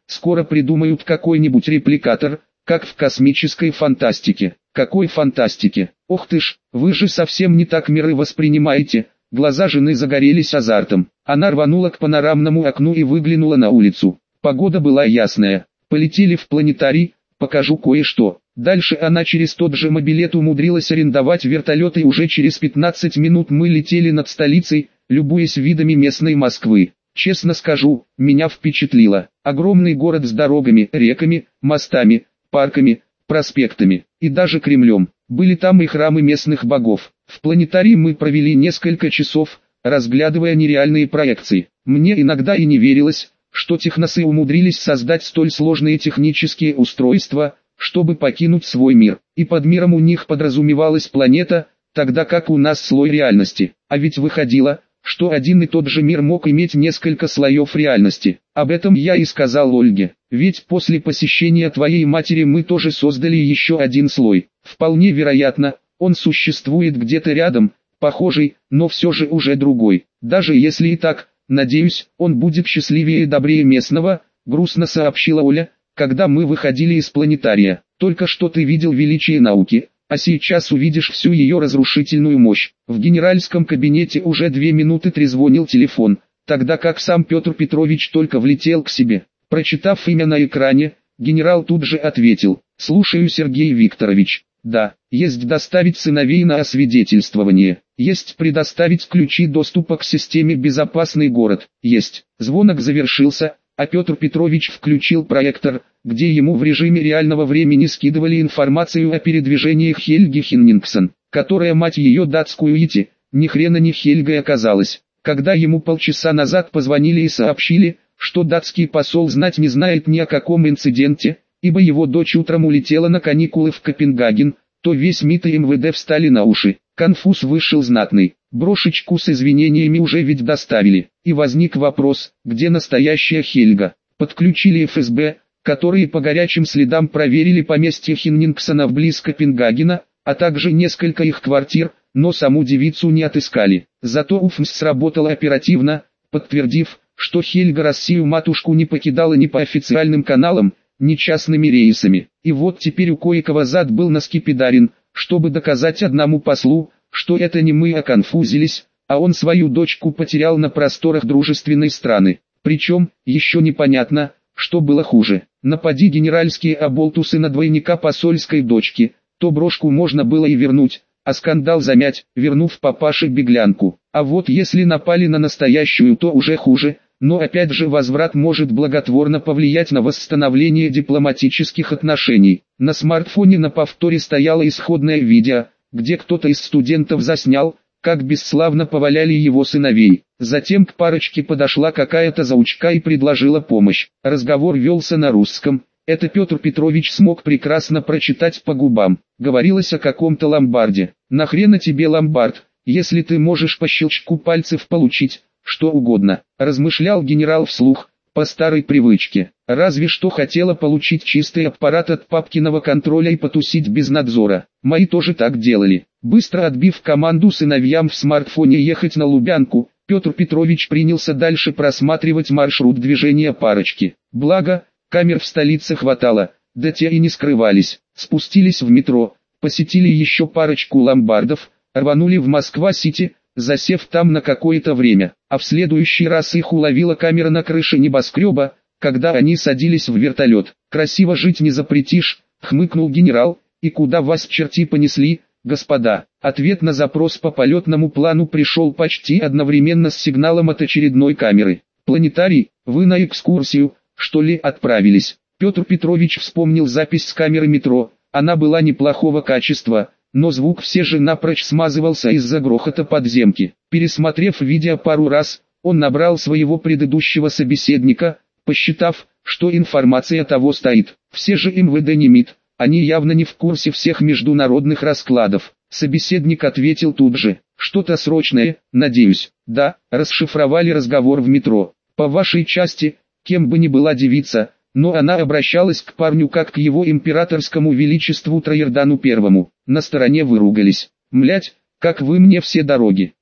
Скоро придумают какой-нибудь репликатор, как в космической фантастике. Какой фантастике? Ох ты ж, вы же совсем не так миры воспринимаете. Глаза жены загорелись азартом. Она рванула к панорамному окну и выглянула на улицу. Погода была ясная. Полетели в планетарий, покажу кое-что. Дальше она через тот же мобилет умудрилась арендовать вертолет, и уже через пятнадцать минут мы летели над столицей, любуясь видами местной Москвы. Честно скажу, меня впечатлило. Огромный город с дорогами, реками, мостами, парками, проспектами и даже Кремлем. Были там и храмы местных богов. В планетарии мы провели несколько часов, разглядывая нереальные проекции. Мне иногда и не верилось, что техносы умудрились создать столь сложные технические устройства, чтобы покинуть свой мир. И под миром у них подразумевалась планета, тогда как у нас слой реальности. А ведь выходило, что один и тот же мир мог иметь несколько слоев реальности. Об этом я и сказал Ольге. Ведь после посещения твоей матери мы тоже создали еще один слой. Вполне вероятно, он существует где-то рядом, похожий, но все же уже другой. Даже если и так, надеюсь, он будет счастливее и добрее местного, грустно сообщила Оля, когда мы выходили из планетария. Только что ты видел величие науки, а сейчас увидишь всю ее разрушительную мощь. В генеральском кабинете уже две минуты трезвонил телефон, тогда как сам Петр Петрович только влетел к себе. Прочитав имя на экране, генерал тут же ответил: «Слушаю, Сергей Викторович». «Да, есть доставить сыновей на освидетельствование, есть предоставить ключи доступа к системе «Безопасный город», есть». Звонок завершился, а Петр Петрович включил проектор, где ему в режиме реального времени скидывали информацию о передвижениях Хельги Хеннингсон, которая, мать ее датскую ити, ни хрена не Хельгой оказалась. Когда ему полчаса назад позвонили и сообщили, что датский посол знать не знает ни о каком инциденте, ибо его дочь утром улетела на каникулы в Копенгаген, то весь МИД и МВД встали на уши. Конфуз вышел знатный. Брошечку с извинениями уже ведь доставили. И возник вопрос, где настоящая Хельга. Подключили эф эс бэ, которые по горячим следам проверили поместье Хеннингсонов близ Копенгагена, а также несколько их квартир, но саму девицу не отыскали. Зато УФМС сработала оперативно, подтвердив, что Хельга Россию-матушку не покидала ни по официальным каналам, ни частными рейсами. И вот теперь у Коикова зад был наскепидарен, чтобы доказать одному послу, что это не мы оконфузились, а он свою дочку потерял на просторах дружественной страны. Причем, еще непонятно, что было хуже. Напади генеральские оболтусы на двойника посольской дочки, то брошку можно было и вернуть, а скандал замять, вернув папаше беглянку. А вот если напали на настоящую, то уже хуже. Но опять же возврат может благотворно повлиять на восстановление дипломатических отношений. На смартфоне на повторе стояло исходное видео, где кто-то из студентов заснял, как бесславно поваляли его сыновей. Затем к парочке подошла какая-то заучка и предложила помощь. Разговор велся на русском. Это Петр Петрович смог прекрасно прочитать по губам. Говорилось о каком-то ломбарде. «Нахрена тебе ломбард, если ты можешь по щелчку пальцев получить что угодно», размышлял генерал вслух, по старой привычке. Разве что хотела получить чистый аппарат от папкиного контроля и потусить без надзора. Мои тоже так делали. Быстро отбив команду сыновьям в смартфоне ехать на Лубянку, Петр Петрович принялся дальше просматривать маршрут движения парочки. Благо, камер в столице хватало, да те и не скрывались. Спустились в метро, посетили еще парочку ломбардов, рванули в Москва-Сити, засев там на какое-то время, а в следующий раз их уловила камера на крыше небоскреба, когда они садились в вертолет. «Красиво жить не запретишь», — хмыкнул генерал. «И куда вас черти понесли, господа?» Ответ на запрос по полетному плану пришел почти одновременно с сигналом от очередной камеры. «Планетарий, вы на экскурсию, что ли, отправились?» Петр Петрович вспомнил запись с камеры метро. Она была неплохого качества, но звук все же напрочь смазывался из-за грохота подземки. Пересмотрев видео пару раз, он набрал своего предыдущего собеседника, посчитав, что информация того стоит. Все же МВД не МИД, они явно не в курсе всех международных раскладов. Собеседник ответил тут же: «Что-то срочное, надеюсь». «Да», расшифровали разговор в метро. «По вашей части, кем бы ни была девица, но она обращалась к парню как к его императорскому величеству Троердану Первому». На стороне выругались. «Млять, как вы мне все дороги».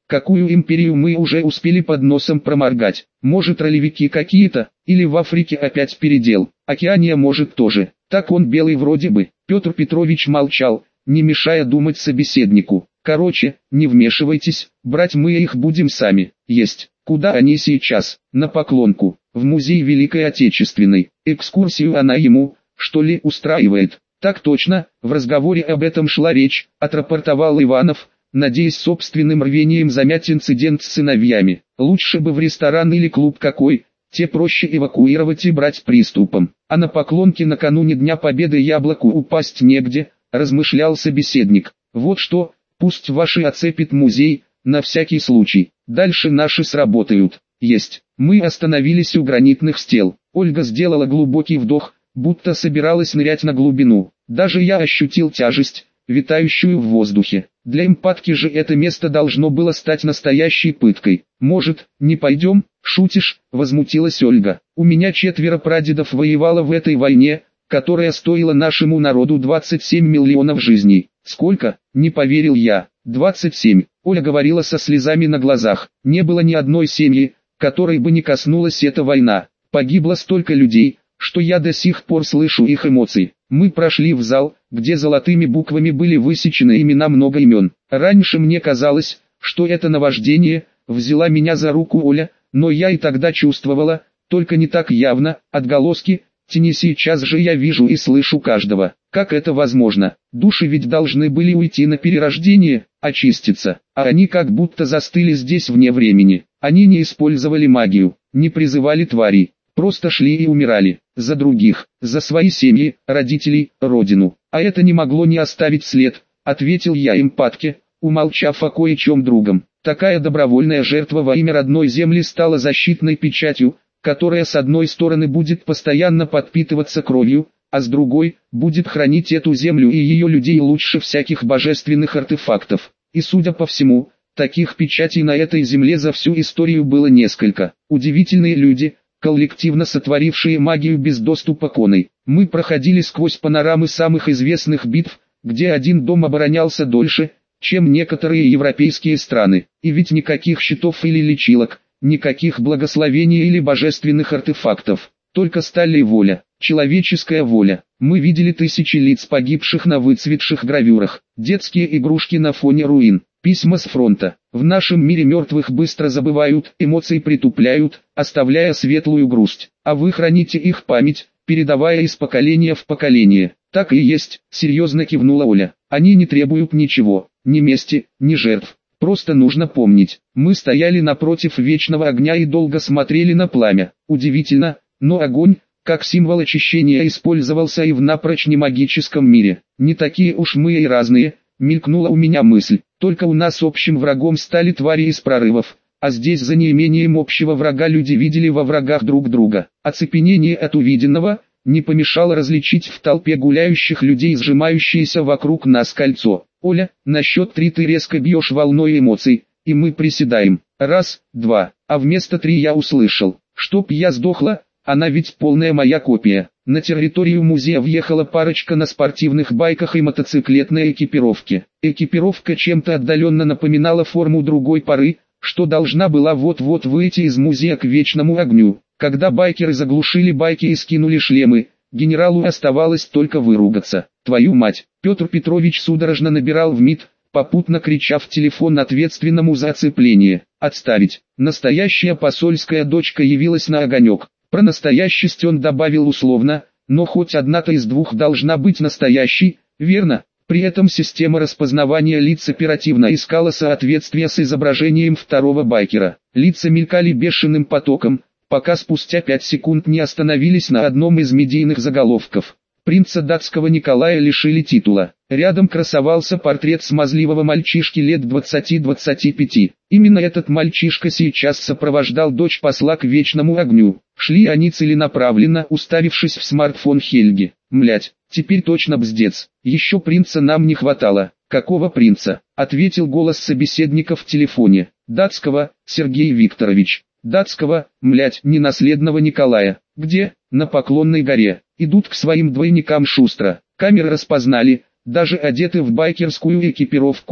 какую империю мы уже успели под носом проморгать. Может, ролевики какие-то, или в Африке опять передел, Океания может тоже. Так он белый вроде бы. Петр Петрович молчал, не мешая думать собеседнику. Короче, не вмешивайтесь, брать мы их будем сами. Есть. Куда они сейчас? На Поклонку, в музей Великой Отечественной. Экскурсию она ему, что ли, устраивает? Так точно, в разговоре об этом шла речь, отрапортовал Иванов, надеясь собственным рвением замять инцидент с сыновьями. Лучше бы в ресторан или клуб какой, те проще эвакуировать и брать приступом. А на Поклонке накануне Дня Победы яблоку упасть негде, размышлял собеседник. Вот что, пусть ваши оцепит музей, на всякий случай. Дальше наши сработают. Есть. Мы остановились у гранитных стел. Ольга сделала глубокий вдох, будто собиралась нырять на глубину. Даже я ощутил тяжесть, витающую в воздухе. Для эмпатки же это место должно было стать настоящей пыткой. «Может, не пойдем?» «Шутишь?» – возмутилась Ольга. «У меня четверо прадедов воевало в этой войне, которая стоила нашему народу двадцать семь миллионов жизней». «Сколько?» – не поверил я. «двадцать семь». Оля говорила со слезами на глазах. Не было ни одной семьи, которой бы не коснулась эта война. Погибло столько людей, что я до сих пор слышу их эмоции. Мы прошли в зал, где золотыми буквами были высечены имена много имен. Раньше мне казалось, что это наваждение, взяла меня за руку Оля, но я и тогда чувствовала, только не так явно, отголоски, тени. Сейчас же я вижу и слышу каждого. Как это возможно? Души ведь должны были уйти на перерождение, очиститься, а они как будто застыли здесь вне времени. Они не использовали магию, не призывали тварей. Просто шли и умирали, за других, за свои семьи, родителей, родину. А это не могло не оставить след, ответил я эмпатке, умолчав о кое-чем другом. Такая добровольная жертва во имя родной земли стала защитной печатью, которая с одной стороны будет постоянно подпитываться кровью, а с другой, будет хранить эту землю и ее людей лучше всяких божественных артефактов. И судя по всему, таких печатей на этой земле за всю историю было несколько. Удивительные люди, коллективно сотворившие магию без доступа к оной. Мы проходили сквозь панорамы самых известных битв, где один дом оборонялся дольше, чем некоторые европейские страны. И ведь никаких щитов или лечилок, никаких благословений или божественных артефактов. Только сталь и воля, человеческая воля. Мы видели тысячи лиц погибших на выцветших гравюрах, детские игрушки на фоне руин, письма с фронта. В нашем мире мертвых быстро забывают, эмоции притупляют, оставляя светлую грусть. А вы храните их память, передавая из поколения в поколение. Так и есть, серьезно кивнула Оля. Они не требуют ничего, ни мести, ни жертв. Просто нужно помнить. Мы стояли напротив вечного огня и долго смотрели на пламя. Удивительно, но огонь, как символ очищения, использовался и в напрочь не магическом мире. Не такие уж мы и разные, мелькнула у меня мысль. Только у нас общим врагом стали твари из прорывов, а здесь за неимением общего врага люди видели во врагах друг друга. Оцепенение от увиденного не помешало различить в толпе гуляющих людей сжимающееся вокруг нас кольцо. «Оля, на счет три ты резко бьешь волной эмоций, и мы приседаем. Раз, два, а вместо три я услышал, чтоб я сдохла, она ведь полная моя копия». На территорию музея въехала парочка на спортивных байках и мотоциклетной экипировке. Экипировка чем-то отдаленно напоминала форму другой поры, что должна была вот-вот выйти из музея к вечному огню. Когда байкеры заглушили байки и скинули шлемы, генералу оставалось только выругаться. «Твою мать!» Петр Петрович судорожно набирал в МИД, попутно крича в телефон ответственному за оцепление. «Отставить!» Настоящая посольская дочка явилась на огонек. Про настоящесть он добавил условно, но хоть одна-то из двух должна быть настоящей, верно? При этом система распознавания лиц оперативно искала соответствие с изображением второго байкера. Лица мелькали бешеным потоком, пока спустя пять секунд не остановились на одном из медийных заголовков. Принца датского Николая лишили титула. Рядом красовался портрет смазливого мальчишки лет двадцати-двадцати пяти. Именно этот мальчишка сейчас сопровождал дочь посла к вечному огню. Шли они целенаправленно, уставившись в смартфон Хельги. «Млять, теперь точно бздец. Еще принца нам не хватало». «Какого принца?» — ответил голос собеседника в телефоне. «Датского, Сергей Викторович». «Датского, млять, ненаследного Николая». «Где?» «На Поклонной горе». Идут к своим двойникам шустро. Камеры распознали, даже одеты в байкерскую экипировку,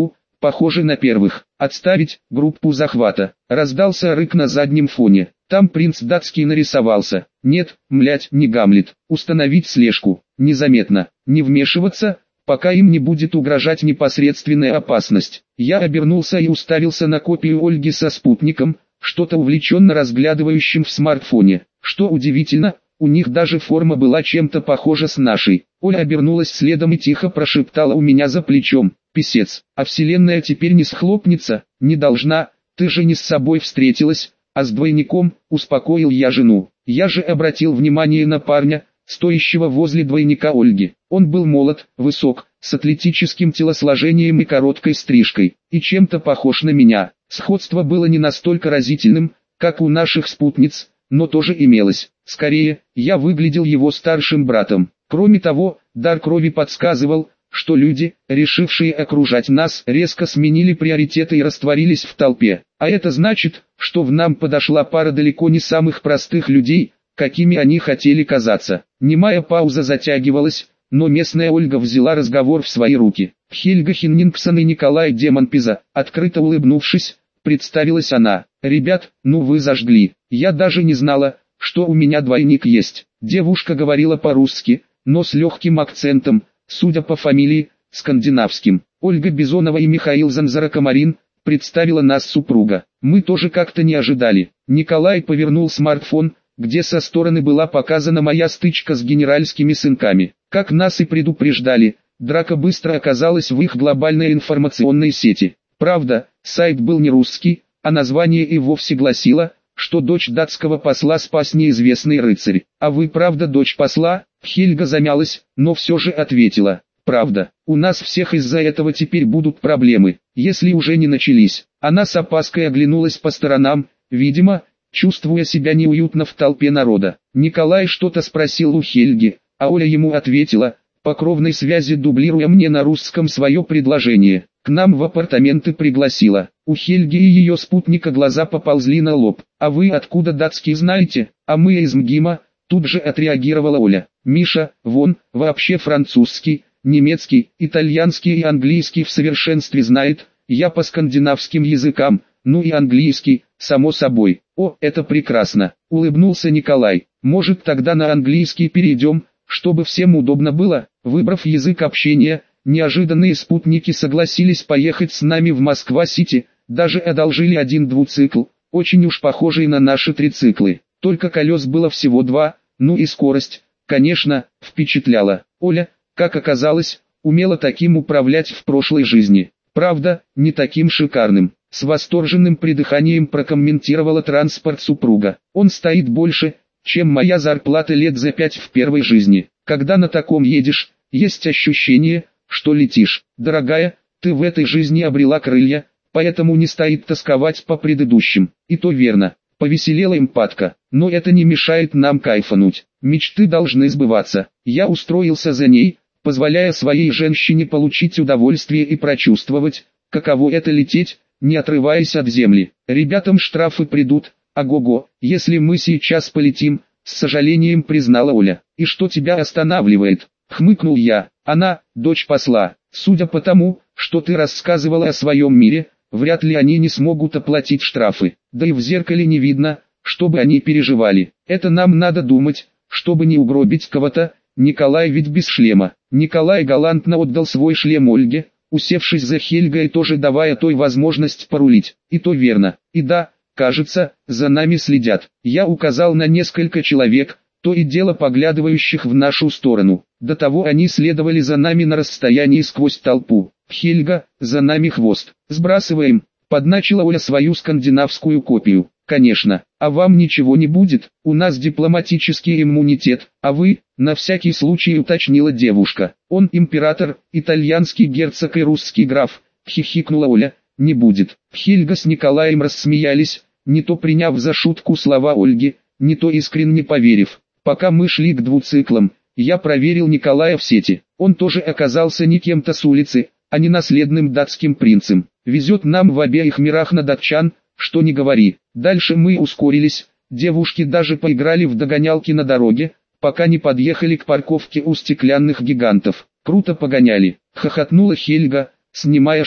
похожи на первых. Отставить группу захвата. Раздался рык на заднем фоне. Там принц датский нарисовался. Нет, млять, не Гамлет. Установить слежку. Незаметно. Не вмешиваться, пока им не будет угрожать непосредственная опасность. Я обернулся и уставился на копию Ольги со спутником, что-то увлеченно разглядывающим в смартфоне. Что удивительно, у них даже форма была чем-то похожа с нашей. Оля обернулась следом и тихо прошептала у меня за плечом: «Писец, а вселенная теперь не схлопнется, не должна, ты же не с собой встретилась, а с двойником», — успокоил я жену. Я же обратил внимание на парня, стоящего возле двойника Ольги. Он был молод, высок, с атлетическим телосложением и короткой стрижкой, и чем-то похож на меня. Сходство было не настолько разительным, как у наших спутниц, но тоже имелось. Скорее, я выглядел его старшим братом. Кроме того, дар крови подсказывал, что люди, решившие окружать нас, резко сменили приоритеты и растворились в толпе. А это значит, что в нам подошла пара далеко не самых простых людей, какими они хотели казаться. Немая пауза затягивалась, но местная Ольга взяла разговор в свои руки. Хельга Хеннингсон и Николай Демонпиза, открыто улыбнувшись, представилась она. «Ребят, ну вы зажгли. Я даже не знала, что у меня двойник есть». Девушка говорила по-русски, но с легким акцентом, судя по фамилии, скандинавским. Ольга Бизонова и Михаил Занзаракомарин, представила нас супруга. Мы тоже как-то не ожидали. Николай повернул смартфон, где со стороны была показана моя стычка с генеральскими сынками. Как нас и предупреждали, драка быстро оказалась в их глобальной информационной сети. Правда, сайт был не русский, а название и вовсе гласило, что дочь датского посла спас неизвестный рыцарь. «А вы правда дочь посла?» Хельга замялась, но все же ответила: «Правда, у нас всех из-за этого теперь будут проблемы, если уже не начались». Она с опаской оглянулась по сторонам, видимо, чувствуя себя неуютно в толпе народа. Николай что-то спросил у Хельги, а Оля ему ответила, по кровной связи дублируя мне на русском свое предложение. К нам в апартаменты пригласила. У Хельги и ее спутника глаза поползли на лоб. «А вы откуда датский знаете?» «А мы из МГИМа», тут же отреагировала Оля. «Миша, вон, вообще французский, немецкий, итальянский и английский в совершенстве знает, я по скандинавским языкам, ну и английский, само собой». «О, это прекрасно», — улыбнулся Николай. «Может тогда на английский перейдем, чтобы всем удобно было?» Выбрав язык общения, неожиданные спутники согласились поехать с нами в Москва-Сити, даже одолжили один двуцикл, очень уж похожий на наши трициклы. Только колес было всего два, ну и скорость, конечно, впечатляла. Оля, как оказалось, умела таким управлять в прошлой жизни. Правда, не таким шикарным. С восторженным придыханием прокомментировала транспорт супруга. Он стоит больше, чем моя зарплата лет за пять в первой жизни. Когда на таком едешь, есть ощущение, что летишь. Дорогая, ты в этой жизни обрела крылья, поэтому не стоит тосковать по предыдущим. И то верно. Повеселела эмпатка, но это не мешает нам кайфануть. Мечты должны сбываться. Я устроился за ней, позволяя своей женщине получить удовольствие и прочувствовать, каково это лететь, не отрываясь от земли. Ребятам штрафы придут, ого-го, если мы сейчас полетим, с сожалением признала Оля. И что тебя останавливает? Хмыкнул я. Она, дочь посла. Судя по тому, что ты рассказывала о своем мире, вряд ли они не смогут оплатить штрафы. Да и в зеркале не видно, чтобы они переживали. Это нам надо думать, чтобы не угробить кого-то. Николай ведь без шлема. Николай галантно отдал свой шлем Ольге, усевшись за Хельгой и тоже давая той возможность порулить. И то верно. И да, кажется, за нами следят. Я указал на несколько человек, то и дело поглядывающих в нашу сторону. До того они следовали за нами на расстоянии сквозь толпу. «Хельга, за нами хвост. Сбрасываем», — подначила Оля свою скандинавскую копию. «Конечно, а вам ничего не будет, у нас дипломатический иммунитет, а вы, на всякий случай уточнила девушка. Он император, итальянский герцог и русский граф», — хихикнула Оля. «Не будет». Хельга с Николаем рассмеялись, не то приняв за шутку слова Ольги, не то искренне поверив. Пока мы шли к двуциклам, я проверил Николая в сети. Он тоже оказался не кем-то с улицы, а не наследным датским принцем. Везет нам в обеих мирах на датчан, что не говори. Дальше мы ускорились, девушки даже поиграли в догонялки на дороге, пока не подъехали к парковке у стеклянных гигантов. Круто погоняли, хохотнула Хельга, снимая шлем.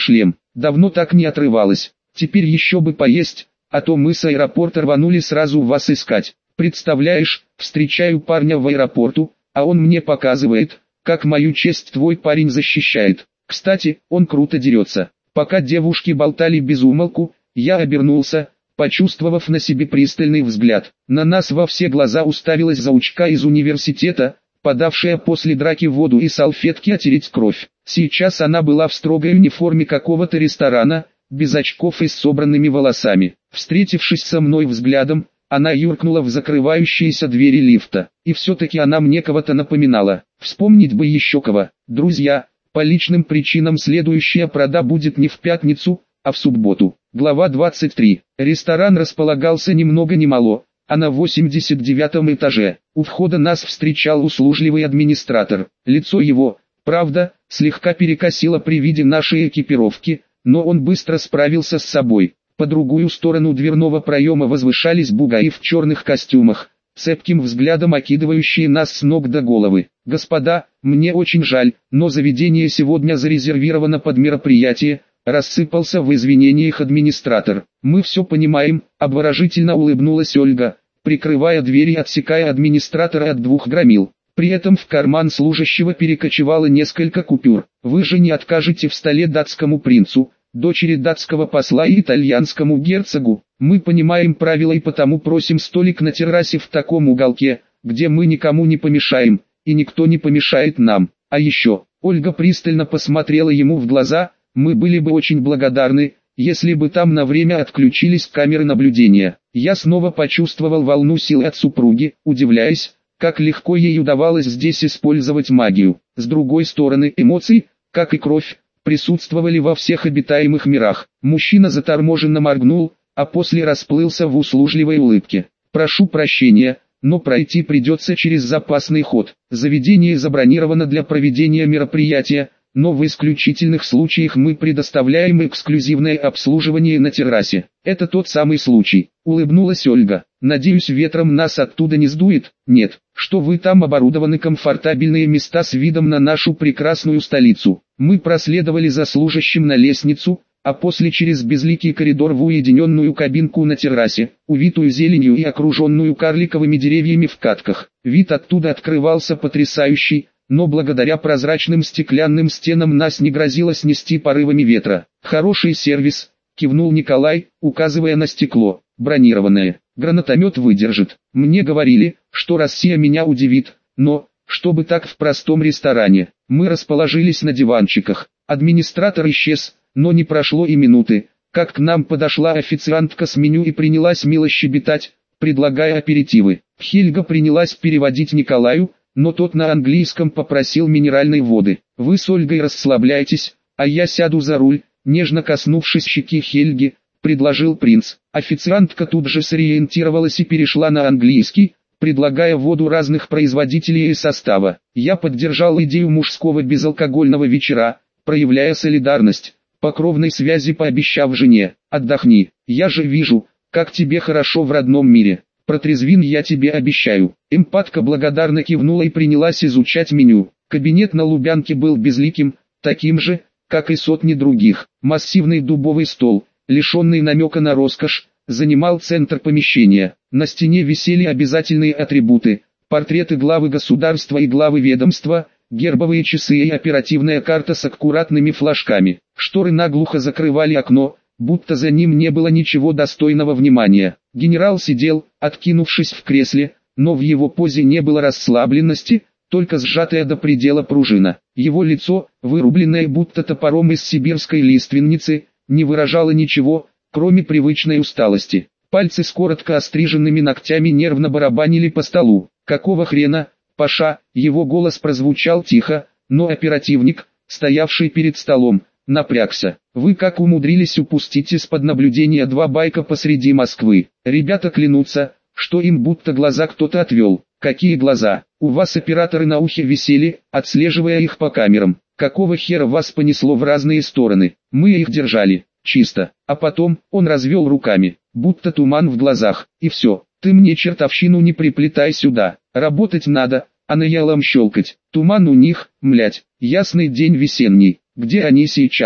давно так не отрывалась. Теперь еще бы поесть, а то мы с аэропорта рванули сразу вас искать. Представляешь, встречаю парня в аэропорту, а он мне показывает, как мою честь твой парень защищает. Кстати, он круто дерется. Пока девушки болтали без умолку, я обернулся, почувствовав на себе пристальный взгляд. На нас во все глаза уставилась заучка из университета, подавшая после драки воду и салфетки отереть кровь. Сейчас она была в строгой униформе какого-то ресторана, без очков и с собранными волосами. Встретившись со мной взглядом, она юркнула в закрывающиеся двери лифта. И все-таки она мне кого-то напоминала. Вспомнить бы еще кого. Друзья, по личным причинам следующая прода будет не в пятницу, а в субботу. Глава двадцать три. Ресторан располагался ни много ни мало, а на восемьдесят девятом этаже. У входа нас встречал услужливый администратор. Лицо его, правда, слегка перекосило при виде нашей экипировки, но он быстро справился с собой. По другую сторону дверного проема возвышались бугаи в черных костюмах, цепким взглядом окидывающие нас с ног до головы. «Господа, мне очень жаль, но заведение сегодня зарезервировано под мероприятие», рассыпался в извинениях администратор. «Мы все понимаем», обворожительно улыбнулась Ольга, прикрывая дверь и отсекая администратора от двух громил. При этом в карман служащего перекочевало несколько купюр. «Вы же не откажете в столе датскому принцу, дочери датского посла и итальянскому герцогу. Мы понимаем правила и потому просим столик на террасе в таком уголке, где мы никому не помешаем, и никто не помешает нам. А еще», Ольга пристально посмотрела ему в глаза, «мы были бы очень благодарны, если бы там на время отключились камеры наблюдения». Я снова почувствовал волну сил от супруги, удивляясь, как легко ей удавалось здесь использовать магию. С другой стороны, эмоции, как и кровь, присутствовали во всех обитаемых мирах. Мужчина заторможенно моргнул, а после расплылся в услужливой улыбке. «Прошу прощения, но пройти придется через запасный ход. Заведение забронировано для проведения мероприятия, но в исключительных случаях мы предоставляем эксклюзивное обслуживание на террасе». «Это тот самый случай», — улыбнулась Ольга. «Надеюсь, ветром нас оттуда не сдует?» «Нет, что вы там оборудованы комфортабельные места с видом на нашу прекрасную столицу». Мы проследовали за служащим на лестницу, а после через безликий коридор в уединенную кабинку на террасе, увитую зеленью и окруженную карликовыми деревьями в катках. Вид оттуда открывался потрясающий, но благодаря прозрачным стеклянным стенам нас не грозило снести порывами ветра. «Хороший сервис», — кивнул Николай, указывая на стекло, «бронированное. Гранатомет выдержит. Мне говорили, что Россия меня удивит, но, чтобы так в простом ресторане». Мы расположились на диванчиках. Администратор исчез, но не прошло и минуты, как к нам подошла официантка с меню и принялась мило щебетать, предлагая аперитивы. Хельга принялась переводить Николаю, но тот на английском попросил минеральной воды. «Вы с Ольгой расслабляйтесь, а я сяду за руль», нежно коснувшись щеки Хельги, предложил принц. Официантка тут же сориентировалась и перешла на английский, предлагая воду разных производителей и состава. Я поддержал идею мужского безалкогольного вечера, проявляя солидарность, по кровной связи пообещав жене: «Отдохни, я же вижу, как тебе хорошо в родном мире. Протрезвин я тебе обещаю». Эмпатка благодарно кивнула и принялась изучать меню. Кабинет на Лубянке был безликим, таким же, как и сотни других. Массивный дубовый стол, лишенный намека на роскошь, занимал центр помещения. На стене висели обязательные атрибуты: портреты главы государства и главы ведомства, гербовые часы и оперативная карта с аккуратными флажками. Шторы наглухо закрывали окно, будто за ним не было ничего достойного внимания. Генерал сидел, откинувшись в кресле, но в его позе не было расслабленности, только сжатая до предела пружина. Его лицо, вырубленное будто топором из сибирской лиственницы, не выражало ничего, кроме привычной усталости. Пальцы с коротко остриженными ногтями нервно барабанили по столу. «Какого хрена, Паша?» Его голос прозвучал тихо, но оперативник, стоявший перед столом, напрягся. «Вы как умудрились упустить из-под наблюдения два байка посреди Москвы?» Ребята клянутся, что им будто глаза кто-то отвел. «Какие глаза? У вас операторы на ухе висели, отслеживая их по камерам. Какого хера вас понесло в разные стороны? Мы их держали. Чисто». А потом, он развел руками, будто туман в глазах. «И все, ты мне чертовщину не приплетай сюда. Работать надо, а наялом щелкать. Туман у них, млять, ясный день весенний. Где они сейчас?»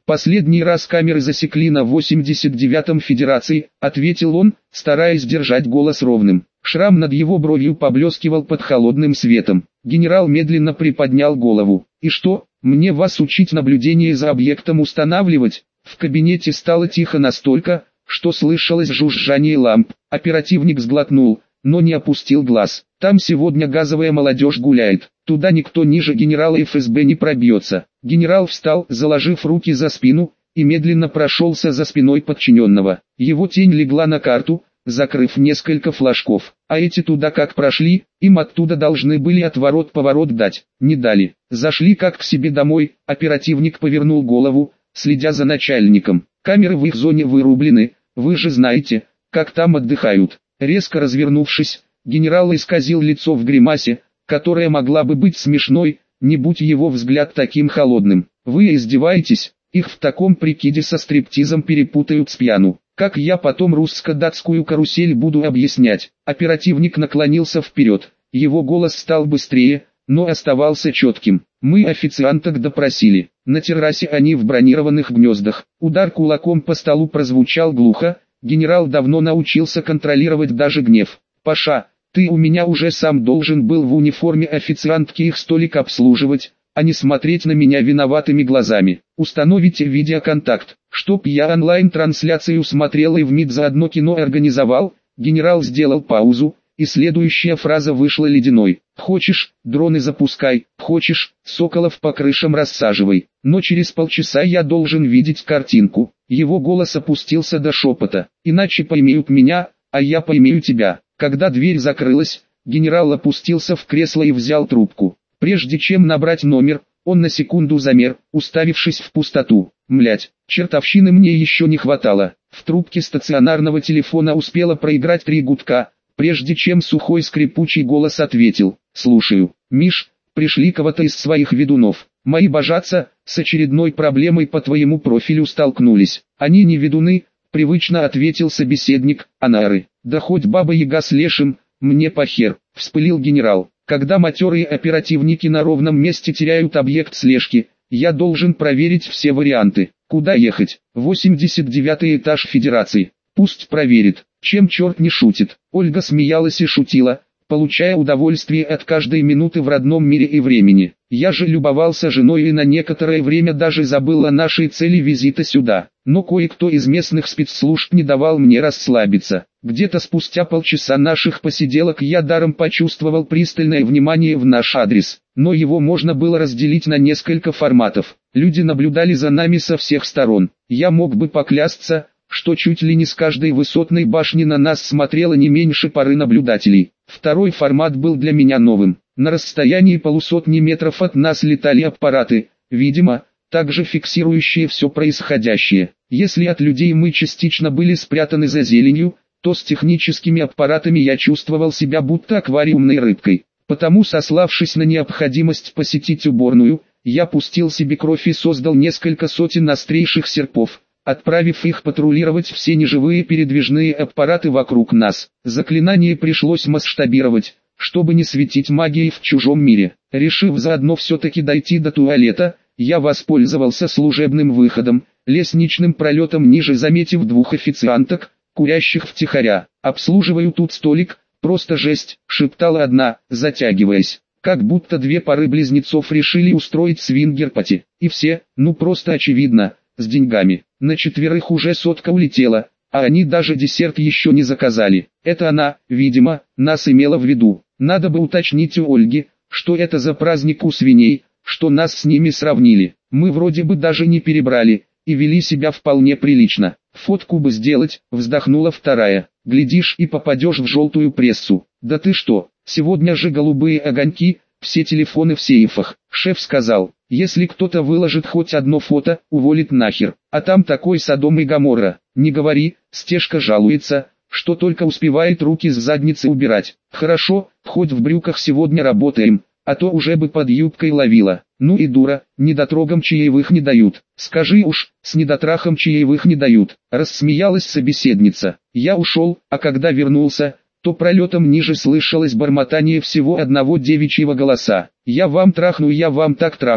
Последний раз камеры засекли на восемьдесят девятом Федерации, ответил он, стараясь держать голос ровным. Шрам над его бровью поблескивал под холодным светом. Генерал медленно приподнял голову. И что, мне вас учить наблюдение за объектом устанавливать? В кабинете стало тихо настолько, что слышалось жужжание ламп. Оперативник сглотнул, но не опустил глаз. Там сегодня газовая молодежь гуляет. Туда никто ниже генерала эф эс бэ не пробьется. Генерал встал, заложив руки за спину, и медленно прошелся за спиной подчиненного. Его тень легла на карту, закрыв несколько флажков. А эти туда как прошли, им оттуда должны были отворот-поворот дать. Не дали. Зашли как к себе домой. Оперативник повернул голову, следя за начальником. Камеры в их зоне вырублены, вы же знаете, как там отдыхают. Резко развернувшись, генерал исказил лицо в гримасе, которая могла бы быть смешной, не будь его взгляд таким холодным. Вы издеваетесь, их в таком прикиде со стриптизом перепутают с пьяну. Как я потом русско-датскую карусель буду объяснять? Оперативник наклонился вперед, его голос стал быстрее, но оставался четким. Мы официанток допросили. На террасе они в бронированных гнездах. Удар кулаком по столу прозвучал глухо. Генерал давно научился контролировать даже гнев. «Паша, ты у меня уже сам должен был в униформе официантки их столик обслуживать, а не смотреть на меня виноватыми глазами. Установите видеоконтакт, чтоб я онлайн-трансляцию смотрел и в МИД заодно кино организовал». Генерал сделал паузу, и следующая фраза вышла ледяной. «Хочешь, дроны запускай, хочешь, соколов по крышам рассаживай, но через полчаса я должен видеть картинку». Его голос опустился до шепота. «Иначе поймеют меня, а я поймею тебя». Когда дверь закрылась, генерал опустился в кресло и взял трубку. Прежде чем набрать номер, он на секунду замер, уставившись в пустоту. Млять, чертовщины мне еще не хватало. В трубке стационарного телефона успела проиграть три гудка, прежде чем сухой скрипучий голос ответил. «Слушаю, Миш, пришли кого-то из своих ведунов. Мои божатся, с очередной проблемой по твоему профилю столкнулись. Они не ведуны», привычно ответил собеседник, «а нары. Да хоть баба-яга с лешим, мне похер», вспылил генерал. «Когда матерые оперативники на ровном месте теряют объект слежки, я должен проверить все варианты. Куда ехать? восемьдесят девятый этаж Федерации. Пусть проверит. Чем черт не шутит». Ольга смеялась и шутила, получая удовольствие от каждой минуты в родном мире и времени. Я же любовался женой и на некоторое время даже забыл о нашей цели визита сюда. Но кое-кто из местных спецслужб не давал мне расслабиться. Где-то спустя полчаса наших посиделок я даром почувствовал пристальное внимание в наш адрес. Но его можно было разделить на несколько форматов. Люди наблюдали за нами со всех сторон. Я мог бы поклясться, что чуть ли не с каждой высотной башни на нас смотрело не меньше пары наблюдателей. Второй формат был для меня новым. На расстоянии полусотни метров от нас летали аппараты, видимо, также фиксирующие все происходящее. Если от людей мы частично были спрятаны за зеленью, то с техническими аппаратами я чувствовал себя будто аквариумной рыбкой. Потому, сославшись на необходимость посетить уборную, я пустил себе кровь и создал несколько сотен острейших серпов, отправив их патрулировать все неживые передвижные аппараты вокруг нас. Заклинание пришлось масштабировать, чтобы не светить магией в чужом мире. Решив заодно все-таки дойти до туалета, я воспользовался служебным выходом, лестничным пролетом ниже, заметив двух официанток, курящих втихаря. «Обслуживаю тут столик, просто жесть», — шептала одна, затягиваясь. Как будто две пары близнецов решили устроить свингер-пати. И все, ну просто очевидно, с деньгами. На четверых уже сотка улетела, а они даже десерт еще не заказали. Это она, видимо, нас имела в виду. Надо бы уточнить у Ольги, что это за праздник у свиней, что нас с ними сравнили. Мы вроде бы даже не перебрали, и вели себя вполне прилично. Фотку бы сделать, вздохнула вторая. Глядишь и попадешь в желтую прессу. Да ты что, сегодня же голубые огоньки, все телефоны в сейфах. Шеф сказал, если кто-то выложит хоть одно фото, уволит нахер. А там такой Содом и Гоморра. Не говори, Стежка жалуется, что только успевает руки с задницы убирать. Хорошо, хоть в брюках сегодня работаем, а то уже бы под юбкой ловила. Ну и дура, недотрогам чаевых не дают. Скажи уж, с недотрахом чаевых не дают. Рассмеялась собеседница. Я ушел, а когда вернулся, то пролетом ниже слышалось бормотание всего одного девичьего голоса. Я вам трахну, я вам так трахну,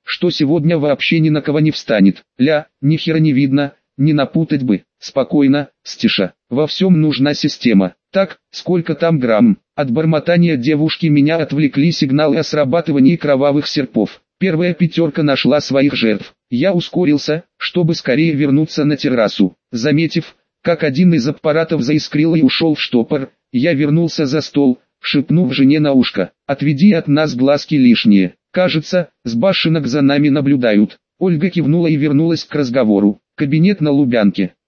что сегодня вообще ни на кого не встанет. Ля, ни хера не видно, не напутать бы. Спокойно, Стиша, во всем нужна система. Так, сколько там грамм? От бормотания девушки меня отвлекли сигналы о срабатывании кровавых серпов. Первая пятерка нашла своих жертв. Я ускорился, чтобы скорее вернуться на террасу. Заметив, как один из аппаратов заискрил и ушел в штопор, я вернулся за стол, шепнув жене на ушко: «Отведи от нас глазки лишние. Кажется, с башенок за нами наблюдают». Ольга кивнула и вернулась к разговору. Кабинет на Лубянке.